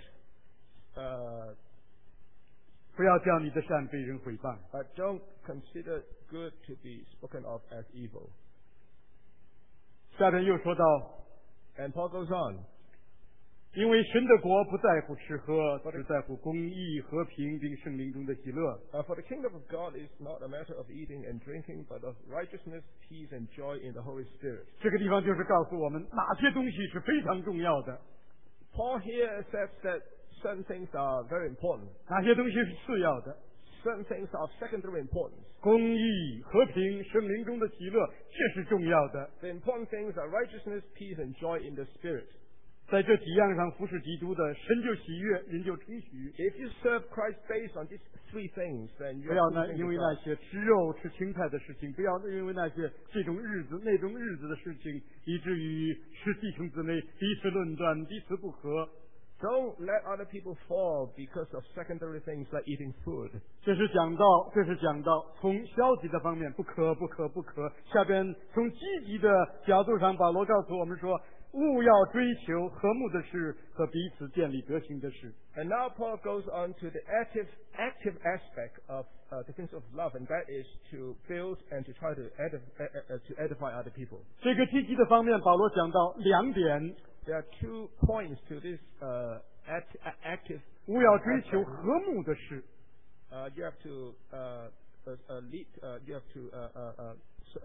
uh, 不要叫你的善被人毁谤。 but don't consider good to be spoken of as evil. 下边又说到， And Paul goes on. 因为神的国不在乎吃喝，只在乎公义、和平并圣灵中的喜乐。 Uh, for the kingdom of God is not a matter of eating and drinking, but of righteousness, peace, and joy in the Holy Spirit. 这个地方就是告诉我们哪些东西是非常重要的， Paul here says that certain things are very important. 哪些东西是次要的。 Certain things are of secondary importance. 公义、和平、圣灵中的喜乐，这是重要的。 The important things are righteousness, peace, and joy in the Spirit. 在这几样上服侍基督的，神就喜悦，人就称许。 If you serve Christ based on these three things, then 不 you're 要呢， pleasing 因 to 为那 God. 些吃肉、吃青菜的事情，不要因为那些这种日子、那种日子的事情，以至于使弟兄姊妹彼此论断、彼此不和。 Don't let other people fall because of secondary things like eating food. 这是讲到，这是讲到从消极的方面，不可、不可、不可。下边从积极的角度上，保罗告诉我们说，务要追求和睦的事和彼此建立德行的事。 And now Paul goes on to the active, active aspect of uh, the things of love, and that is to build and to try to, edif- uh, uh, to edify other people. 这个积极的方面，保罗讲到两点： There are two points to this uh, act, uh, active. 务要追求和睦的事。 Uh, you have to uh, uh, uh, lead. Uh, you have to uh, uh, uh, s- uh,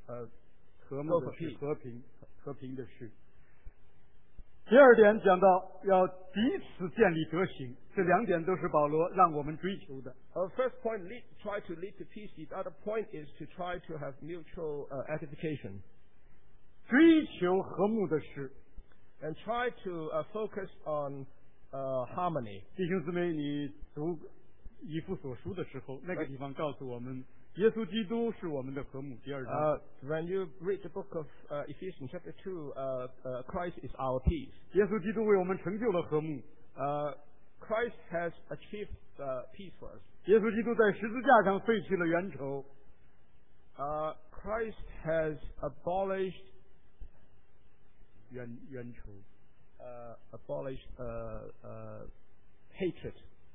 uh, 和睦 go 的 for 事， peace. 和平和平的事。第二点讲到要彼此建立德行，这两点都是保罗让我们追求的。 Our first point, lead, try to lead to peace. The other point is to try to have mutual uh, edification. 追求和睦的事， And try to uh, focus on uh, harmony. 弟兄姊妹，你读以弗所书的时候，那个地方告诉我们，耶稣基督是我们的和睦。第二章， Uh, when you read the book of uh, Ephesians chapter two, uh, uh, Christ is our peace. 耶稣基督为我们成就了和睦。 Uh, Christ has achieved uh, peace for us. 耶稣基督在十字架上废去了冤仇， Uh, Christ has abolished 冤冤仇。 uh, abolished uh, uh, hatred.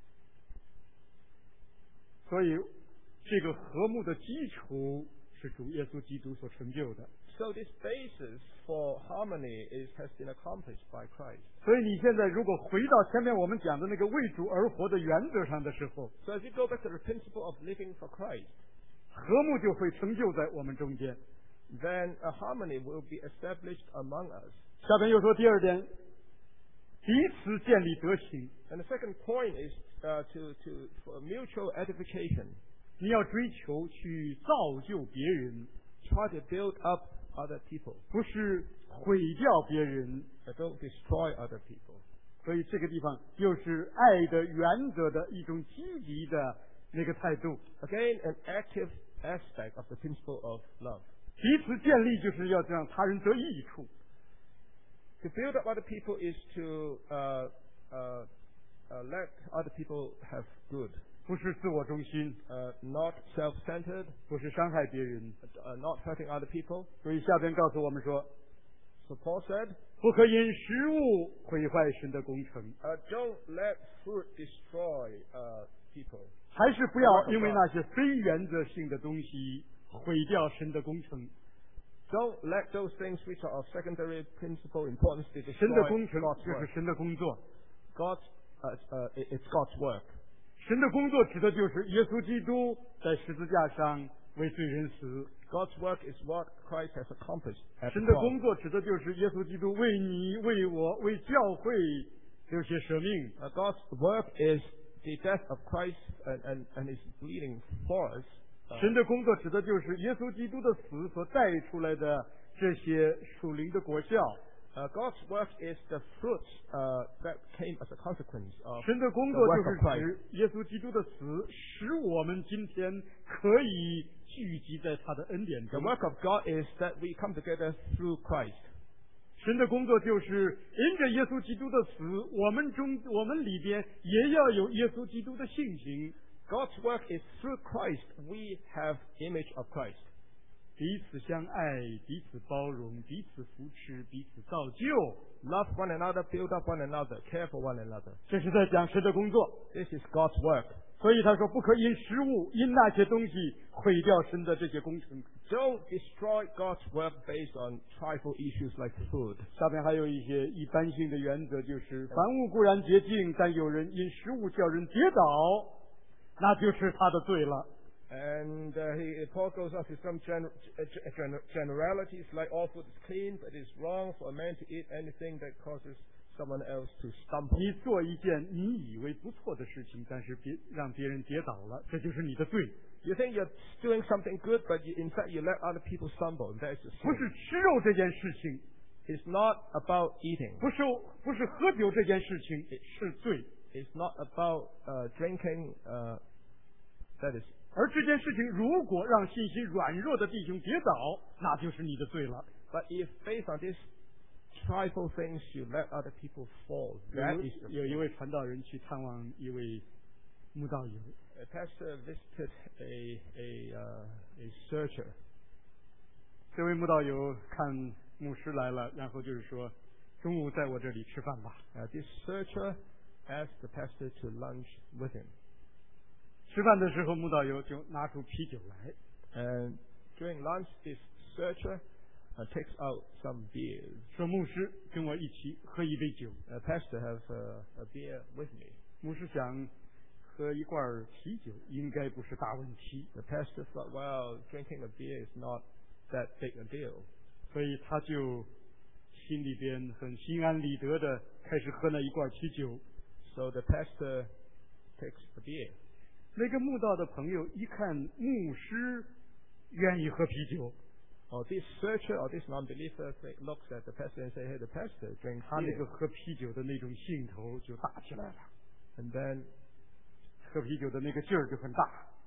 所以，这个和睦的基础是主耶稣基督所成就的。 So this basis for harmony is has been accomplished by Christ. 所以你现在如果回到前面我们讲的那个为主而活的原则上的时候， So if you go back to the principle of living for Christ, 和睦就会成就在我们中间。 then a harmony will be established among us. 下边又说第二点，彼此建立德行。 And the second point is uh, to, to for mutual edification. 你要追求去造就别人， Try to build up other people. 不是毁掉别人。 Uh, don't destroy other people. 所以这个地方又是爱的原则的一种积极的那个态度。 Again, an active aspect of the principle of love. 彼此建立就是要让他人得益处。 To build up other people is to uh, uh, uh, let other people have good. 不是自我中心， Uh, not self-centered, 不是伤害别人。 uh, not hurting other people. 所以下边告诉我们说， So Paul said, 不可因食物毁坏神的工程， uh, don't let food destroy uh, people. 还是不要因为那些非原则性的东西毁掉神的工程。 Don't let those things which are of secondary principle importance to 神的 destroy 工程 God's 就是 work. 神的工作， God's, uh, uh, it- it's God's work. 神的工作指的就是耶稣基督在十字架上为罪人死。 God's work is what Christ has accomplished at the 神的 cross. 工作指的就是耶稣基督为你、为我、为教会流血舍命。 Uh, God's work is the death of Christ and, and, and His bleeding for us. Uh, 神的工作指的就是耶稣基督的死所带出来的这些属灵的果效。 uh, God's work is the fruit uh, that came as a consequence of 神的工 the 作就 work 是 of Christ. 指耶稣基督的死，使我们今天可以聚集在他的恩典 The 中。 work of God is that we come together through Christ. 神的工作就是因着耶稣基督的死，我们中我们里边也要有耶稣基督的性情。 God's work is through Christ we have image of Christ. 彼此相爱，彼此包容，彼此扶持，彼此造就。 Love one another, build up one another, care for one another. 这是在讲神的工作。 This is God's work. 所以他说，不可因食物、因那些东西毁掉神的这些工程。 Don't destroy God's work based on trifle issues like food. 下面还有一些一般性的原则，就是凡物固然洁净，但有人因食物叫人跌倒，那就是他的罪了。 And uh, he, Paul goes off with some gen- gen- generalities like all food is clean, but it's wrong for a man to eat anything that causes someone else to stumble. 你做一件你以为不错的事情，但是别让别人跌倒了，这就是你的罪。 You think you're doing something good, but you, in fact you let other people stumble. That's a 不 sin. 是吃肉这件事情， It's not about eating. 不是不是喝酒这件事情是罪， It's not about uh, drinking. Uh, that is. 而这件事情如果让信心软弱的弟兄跌倒，那就是你的罪了。 But if based on these trifle things you let other people fall, 有 that is the 有一位传道人去探望一位慕道友， A pastor visited a a uh, a searcher. 这位慕道友看牧师来了，然后就是说，中午在我这里吃饭吧。 Uh, this searcher asked the pastor to lunch with him. 吃饭的时候，慕道友就拿出啤酒来， And during lunch, this searcher uh, takes out some beers. 说牧师跟我一起喝一杯酒。 Uh, pastor, have uh, a beer with me. 牧师想喝一罐啤酒应该不是大问题， The pastor thought, well, drinking a beer is not that big a deal. 所以他就心里边很心安理得的开始喝那一罐啤酒。 So the pastor takes the beer. 那个慕道的朋友一看牧师愿意喝啤酒， Or this searcher or this non-believer looks at the pastor and say, "Hey, the pastor drinks 他那 beer." 个喝啤酒的那种兴头就大起来了， And then 喝啤酒的那个劲儿就很大。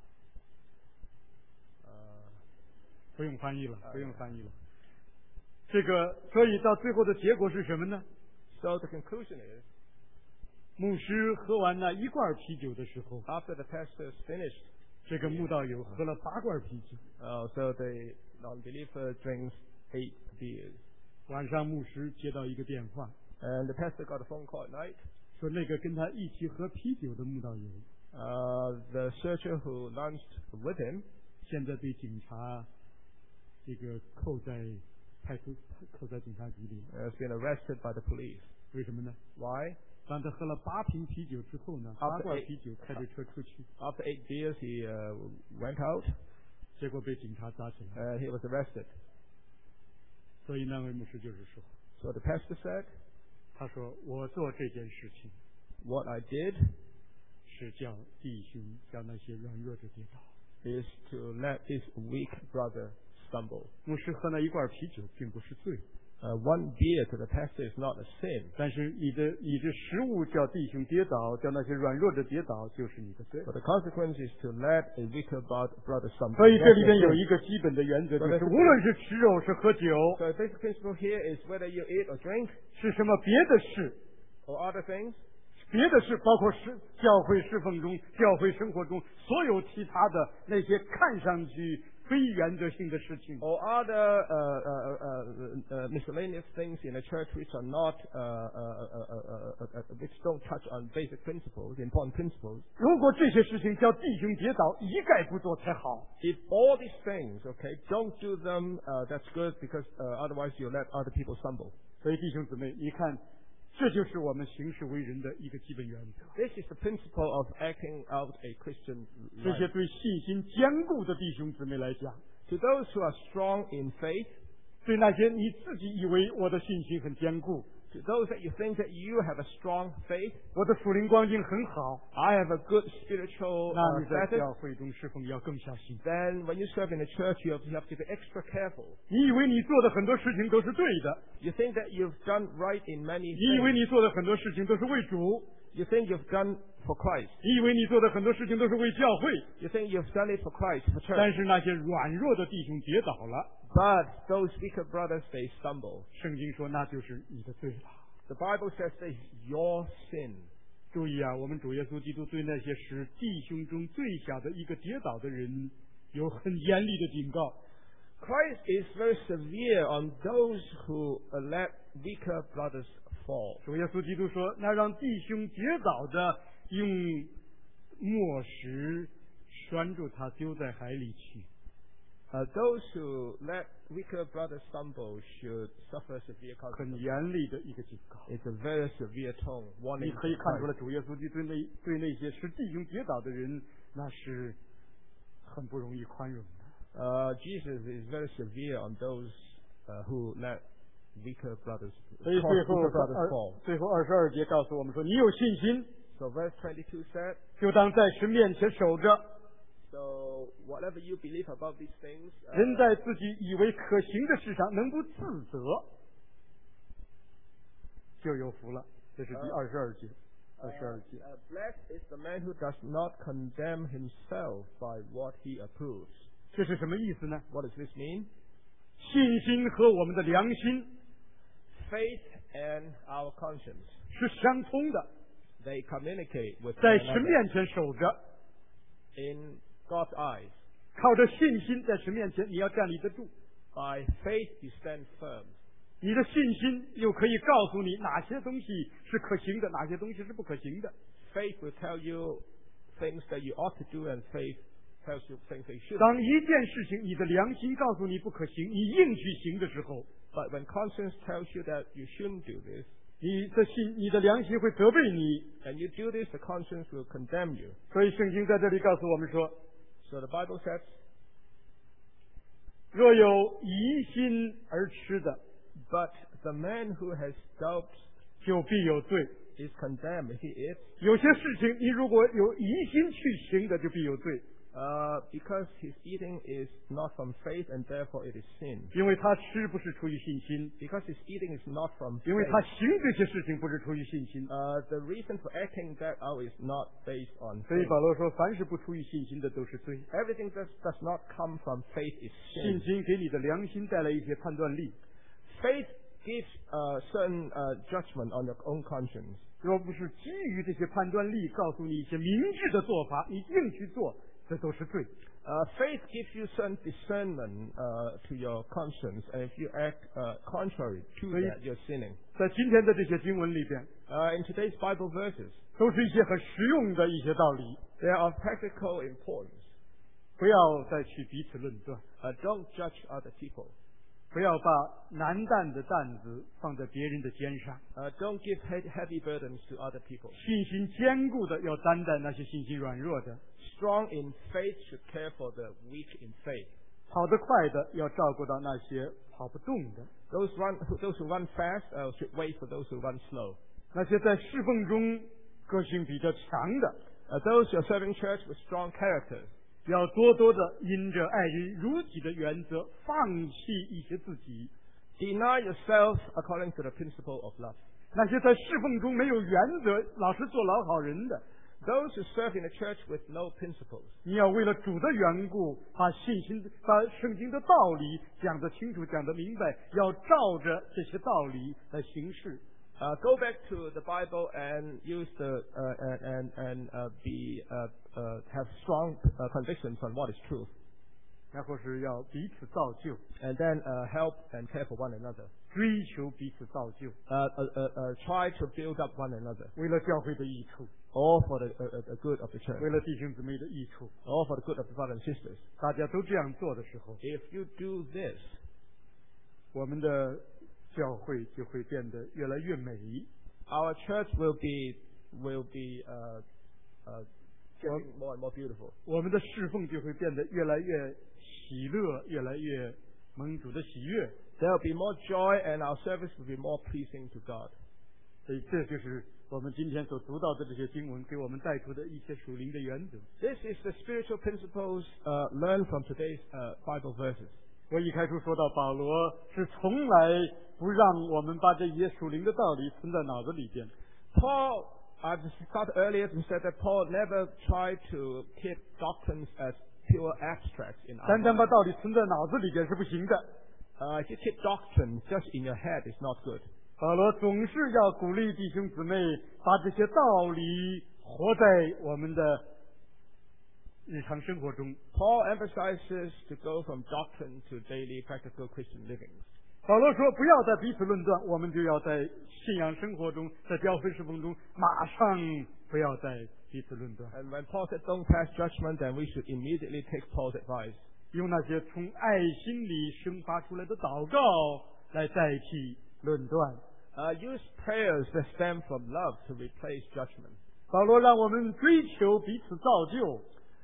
uh, 不用翻译了，不用翻译了。这个，所以到最后的结果是什么呢？ so the conclusion is, 牧师喝完那一罐啤酒的时候， after the pastor's finished, 这个慕道友喝了八罐啤酒。 uh, so the non-believer drinks eight beers. 晚上牧师接到一个电话， And the pastor got a phone call at night. 说那个跟他一起喝啤酒的慕道友， Uh, the searcher who lunched with him 现在被警察这个扣在派出扣在警察局里。 has been arrested by the police. 为什么呢？ Why? 当他喝了八瓶啤酒之后呢， After 八罐 eight- 啤酒开着车出去， After eight beers, he uh, went out 结果被警察抓起来。 and he was arrested. 所以那位牧师就是说， So the pastor said, 他说我做这件事情 what I did 是叫弟兄叫那些软弱者跌倒。 is to let his weak brother stumble. 牧师喝那一罐啤酒并不是罪， Uh, one beer to the pastor is not a sin. 但是你的你的食物叫弟兄跌倒，叫那些软弱者跌倒，就是你的罪。 But the consequence is to let a weaker bro- brother stumble. 所以这 That's 里 the 边有 sin. 一个基本的原则，就 So 是 that's- 无论是吃肉是喝酒， So the basic principle here is whether you eat or drink 是什么别的事， or other things, 别的事包括是教会侍奉中、教会生活中所有其他的那些看上去非原则性的事情， or other uh, uh, uh, uh, miscellaneous things in the church which are not, uh, uh, uh, uh, uh, uh, which don't touch on basic principles, important principles. 如果这些事情叫弟兄跌倒，一概不做才好。 If all these things, okay, don't do them, uh, that's good because uh, otherwise you'll let other people stumble. 所以弟兄姊妹，你看，这就是我们行事为人的一个基本原则。 This is the principle of acting out a Christian 这些 life. 对信心坚固的弟兄姊妹来讲， To those who are strong in faith, 对那些你自己以为我的信心很坚固， to those that you think that you have a strong faith, 我的属灵光景很好， I have a good spiritual 那 uh, 你在 status, 教会中侍奉要更小心。 then when you serve in the church, you have, you have to be extra careful. 你以为你做的很多事情都是对的， You think that you've done right in many 你以为 things. 你做的很多事情都是为主， You think you've done for Christ. 你以为你做的很多事情都是为教会， You think you've done it for Christ, for 但 church. 是那些软弱的弟兄跌倒了， But those weaker brothers, they stumble. 圣经说那就是你的罪了。 The Bible says that is your sin. 注意啊，我们主耶稣基督对那些使弟兄中最小的一个跌倒的人，有很严厉的警告。 Christ is very severe on those who uh, let weaker brothers fall. 主耶稣基督说：“那让弟兄跌倒的，用磨石拴住他，丢在海里去。 Uh, those who let weaker brothers stumble should suffer severe ” 很 consequences. 严厉的一个警告。 It's a very severe tone, 你 warning. 可以看出 Christ. 来，主耶稣基督对那对那些使弟兄跌倒的人，那是很不容易宽容的。 Uh, Jesus is very severe on those uh, who let weaker brothers, 所以 cause 最后 weaker brothers 二 fall. 最后二十二节告诉我们说：“你有信心， So verse twenty-two said, 就当在神面前守着。 so whatever you believe about these things, uh, 人在自己以为可行的事上能不自责，就有福了。”这是第二十二节。二十二节， uh, blessed is the man who does not condemn himself by what he approves. 这是什么意思呢？ What does this mean? 信心和我们的良心 Faith and our conscience, 是相通的， they communicate with 在 one 神 another. 面前守着， In God's eyes, 靠着信心在神面前你要站立得住。 by faith you stand firm. 你的信心又可以告诉你哪些东西是可行的，哪些东西是不可行的。 Faith will tell you things that you ought to do, and faith tells you things that you shouldn't. 当一件事情你的良心告诉你不可行，你硬去行的时候， But when conscience tells you that you shouldn't do this, 你的信，你的良心会责备你。 and you do this, the conscience will condemn you. 所以圣经在这里告诉我们说， So the Bible says, 若有疑心而吃的， But the man who has doubts 就必有罪。 is condemned if he eats, 有些事情你如果有疑心去行的，就必有罪， uh, because his eating is not from faith and therefore it is sin. 因为他吃不是出于信心， Because his eating is not from 因为他 faith. 行这些事情不是出于信心。 Uh, the reason for acting that out is not based on 所以 faith. 保罗说，凡是不出于信心的都是罪。 Everything that does not come from faith is 信 sin. 心给你的良心带来一些判断力， Faith gives a certain uh, judgment on your own conscience. 若不是基于这些判断力告诉你一些明智的做法，你硬去做，这都是罪。 Uh, faith gives you certain discernment uh, to your conscience, and if you act uh, contrary to So you- that, you're sinning. 在今天的这些经文里边， Uh, in today's Bible verses, 都是一些很实用的一些道理， they are of practical importance. 不要再去彼此论断， Uh, don't judge other people. 不要把难担的担子放在别人的肩上。 Uh, don't give he- heavy burdens to other people. 信心坚固的要担待那些信心软弱的， Strong in faith should care for the weak in faith. 跑得快的要照顾到那些跑不动的， Those run, who- those who run fast uh, should wait for those who run slow. 那些在侍奉中个性比较强的， Uh, those who are serving church with strong characters, 要多多的因着爱人如己的原则，放弃一些自己。 deny yourself according to the principle of love. 那些在侍奉中没有原则，老是做老好人的， Those who serve in the church with no principles, 你要为了主的缘故，把信心、把圣经的道理讲得清楚、讲得明白，要照着这些道理来行事。 uh, go back to the Bible and use the uh, and and uh, be uh, uh, have strong uh, convictions on what is truth, 然后是要彼此造就， and then uh, help and care for one another. 追求彼此造就， Uh, uh, uh, uh, try to build up one another, 为了教会的益处， all for the, uh, uh, the good of the church, 为了弟兄姊妹的益处， all for the good of the brothers and sisters. 大家都这样做的时候， If you do this, 我们的教会就会变得越来越美， our church will be will be uh, uh, getting more and more beautiful. 我们的侍奉就会变得越来越喜乐，越来越蒙主的喜悦。 There will be more joy, and our service will be more pleasing to God. 所以这就是我们今天所读到的这些经文给我们带出的一些属灵的原则。 This is the spiritual principles uh, learned from today's uh, Bible verses. 我一开始说到保罗是从来不让我们把这些属灵的道理存在脑子里边。 Paul, I've started earlier and said that Paul never tried to keep doctrines as pure abstracts in our 单单把 mind. 道理存在脑子里边是不行的。 Uh, if you keep doctrine just in your head, it's not good. 保罗总是要鼓励弟兄姊妹把这些道理活在我们的日常生活中。 Paul emphasizes to go from doctrine to daily practical Christian living. 保罗说：“不要在彼此论断，我们就要在信仰生活中，在教会侍奉中，马上不要再彼此论断， And when Paul said don't pass judgment, then we should immediately take Paul's advice. 用那些从爱心里生发出来的祷告来代替论断。” Uh, use prayers that stem from love to replace judgment. 保罗让我们追求彼此造就，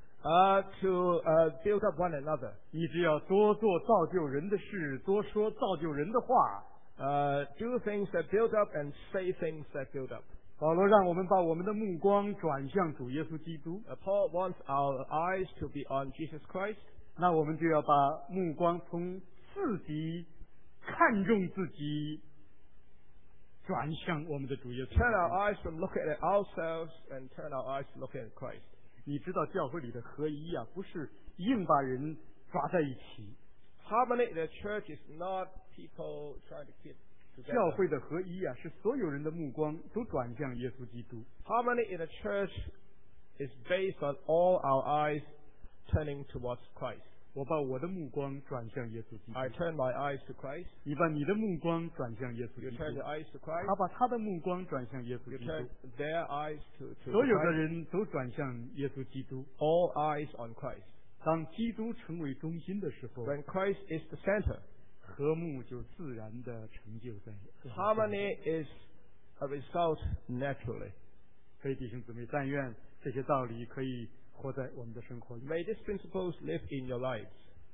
Uh, to uh, build up one another. 你只要多做造就人的事，多说造就人的话。 Uh, do things that build up and say things that build up. 保罗让我们把我们的目光转向主耶稣基督， Uh, Paul wants our eyes to be on Jesus Christ. 那我们就要把目光从自己看重自己，转向我们的主耶稣基督。 Turn our eyes from looking at ourselves and turn our eyes to looking at Christ. 你知道教会里的合一啊，不是硬把人抓在一起。 Harmony in the church is not people trying to keep 教 together. 会的合一啊，是所有人的目光都转向耶稣基督。 Harmony in the church is based on all our eyes turning towards Christ. 我把我的目光转向耶稣基督， I turn my eyes to Christ. 你把你的目光转向耶稣 You 基督 turn，your eyes to Christ. 他把他的目光转向耶稣 You 基 turn 督。 their eyes to, to 所有的 Christ. 人都转向耶稣基督。 All eyes on Christ. 当基督成为中心的时候， When Christ is the center, 和睦就自然的成就在。 harmony is a result naturally. 所以弟兄姊妹，但愿这些道理可以活在我们的生活里。 May these principles live in your lives.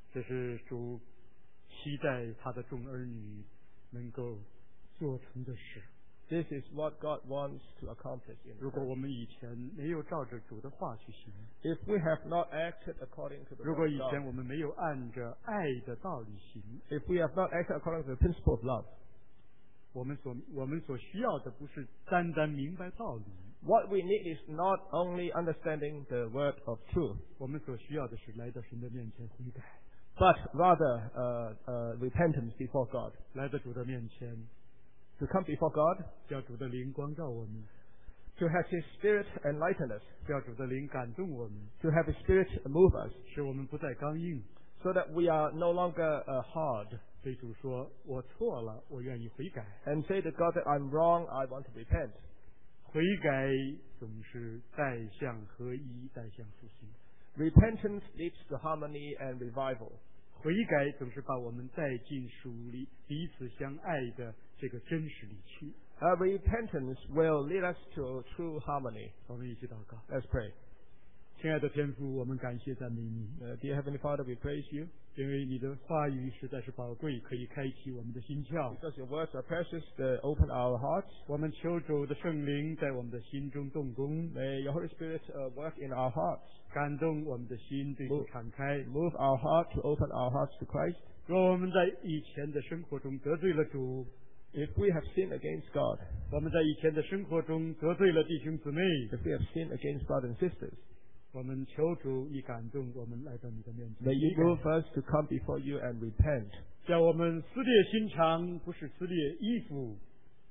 这是主期待他的众儿女能够做成的事。 This is what God wants to accomplish in 如果我们以前没有照着主的话去行， If we have not acted according to the 如果 word 以 of 前 God, 我们没有按着爱的道理行， if we have not acted according to the principle of love, 我们所我们所需要的不是单单明白道理， what we need is not only understanding the word of truth, 我们所需要的是来到神的面前悔改， but rather uh, uh, repentance before God. 来到主的面前， To come before God, 叫主的灵光照我们， to have His Spirit enlighten us, 叫主的灵感动我们， to have His Spirit move us, 使我们不再刚硬。 so that we are no longer uh, hard, 对主说：“我错了，我愿意悔改。 and say to God that I'm wrong, I want to repent. ” 悔改总是带向合一，带向复兴。 Repentance leads to harmony and revival. 悔改总是把我们带进属里彼此相爱的这个真实里去。 Uh, repentance will lead us to true harmony. 我们一起祷告。 Let's pray. 亲爱的天父，我们感谢赞美你， Uh, dear Heavenly Father, we praise you 因为你的话语实在是宝贵，可以开启我们的心窍。 because your words are precious. They open our hearts. 我们求主的圣灵在我们的心中动工， May your Holy Spirit uh, work in our hearts, 感动我们的心对主敞开。 move our heart to open our hearts to Christ. 若我们在以前的生活中得罪了主， If we have sinned against God, 我们在以前的生活中得罪了弟兄姊妹， if we have sinned against brothers and sisters, 我们求主你感动我们来到你的面前， may you move us to come before you and repent, 叫我们撕裂心肠，不是撕裂衣服，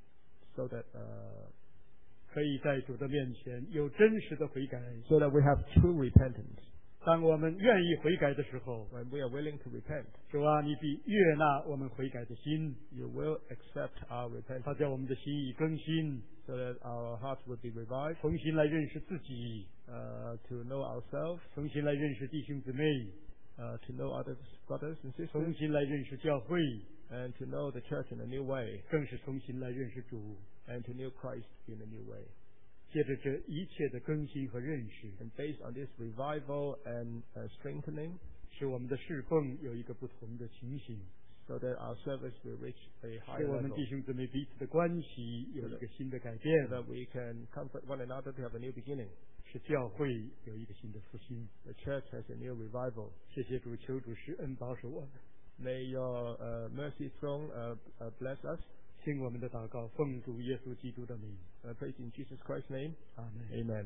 so that uh, 可以在主的面前有真实的悔改。 so that we have true repentance. 当我们愿意悔改的时候， When we are willing to repent, 主啊，你必悦纳我们悔改的心， you will accept our 他 repentance, 叫我们的心意更新， so that our hearts will be revived, 重新来认识自己， uh, to know ourselves, 重新来认识弟兄姊妹， uh, to know other brothers and 重 sisters, 新来认识教会， and to know the church in a new way, 更是重新来认识主。 and to know Christ in a new way. 借着这一切的更新和认识， And based on this revival and uh, strengthening, 使我们的侍奉有一个不同的情形， so that our service will reach a 使 higher 我们 level, 弟兄姊妹彼此的关系有一个新的改 so 变， that we can comfort one another to have a new beginning. 使教会有一个新的复兴。 The church has a new revival. 谢谢主，求主施恩保守我们， May your uh, mercy throne uh, uh, bless us. 听我们的祷告，奉主耶稣基督的名， I praise in Jesus Christ's name. 阿门。 Amen.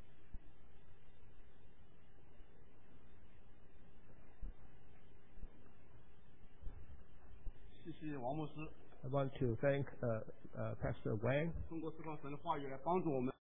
谢谢王牧师， I want to thank uh, uh, Pastor Wang. 通过释放神的话语来帮助我们。